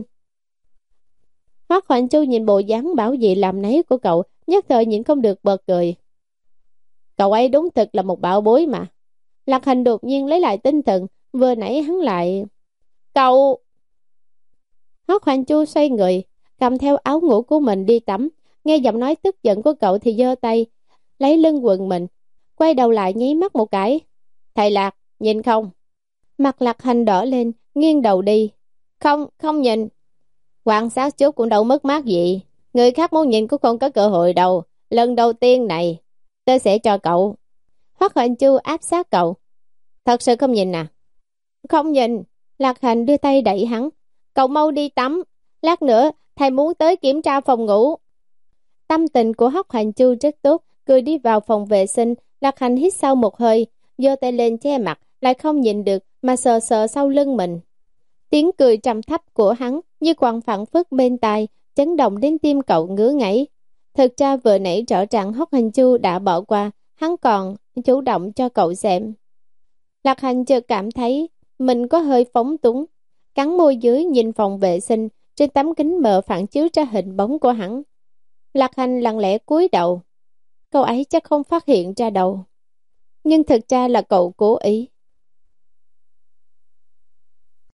Hoắc Hoành Chu nhìn bộ dáng bảo gì làm nấy của cậu, nhất thời nhịn không được bật cười. Cậu ấy đúng thực là một bảo bối mà. Lạc Hành đột nhiên lấy lại tinh thần, vừa nãy hắn lại... Cậu... Hoắc Hoành Chu xoay người, cầm theo áo ngủ của mình đi tắm, nghe giọng nói tức giận của cậu thì giơ tay, lấy lưng quần mình, quay đầu lại nháy mắt một cái. Thầy Lạc, nhìn không? Mặt Lạc Hành đỏ lên, nghiêng đầu đi. Không, không nhìn. Quan sát chút cũng đâu mất mát gì. Người khác muốn nhìn cũng không có cơ hội đâu. Lần đầu tiên này, tôi sẽ cho cậu. Hoắc Hoành Chu áp sát cậu. Thật sự không nhìn à? Không nhìn. Lạc Hành đưa tay đẩy hắn. Cậu mau đi tắm. Lát nữa, thầy muốn tới kiểm tra phòng ngủ. Tâm tình của Hoắc Hoành Chu rất tốt, cười đi vào phòng vệ sinh. Lạc Hành hít sâu một hơi, giơ tay lên che mặt, lại không nhìn được mà sờ sờ sau lưng mình. Tiếng cười trầm thấp của hắn như quằn phẳng phất bên tai, chấn động đến tim cậu ngứa ngáy. Thực ra vừa nãy rõ ràng Hoắc Hành Chu đã bỏ qua, hắn còn chủ động cho cậu xem. Lạc Hành chợt cảm thấy mình có hơi phóng túng, cắn môi dưới nhìn phòng vệ sinh, trên tấm kính mờ phản chiếu ra hình bóng của hắn. Lạc Hành lặng lẽ cúi đầu, cậu ấy chắc không phát hiện ra đâu. Nhưng thực ra là cậu cố ý.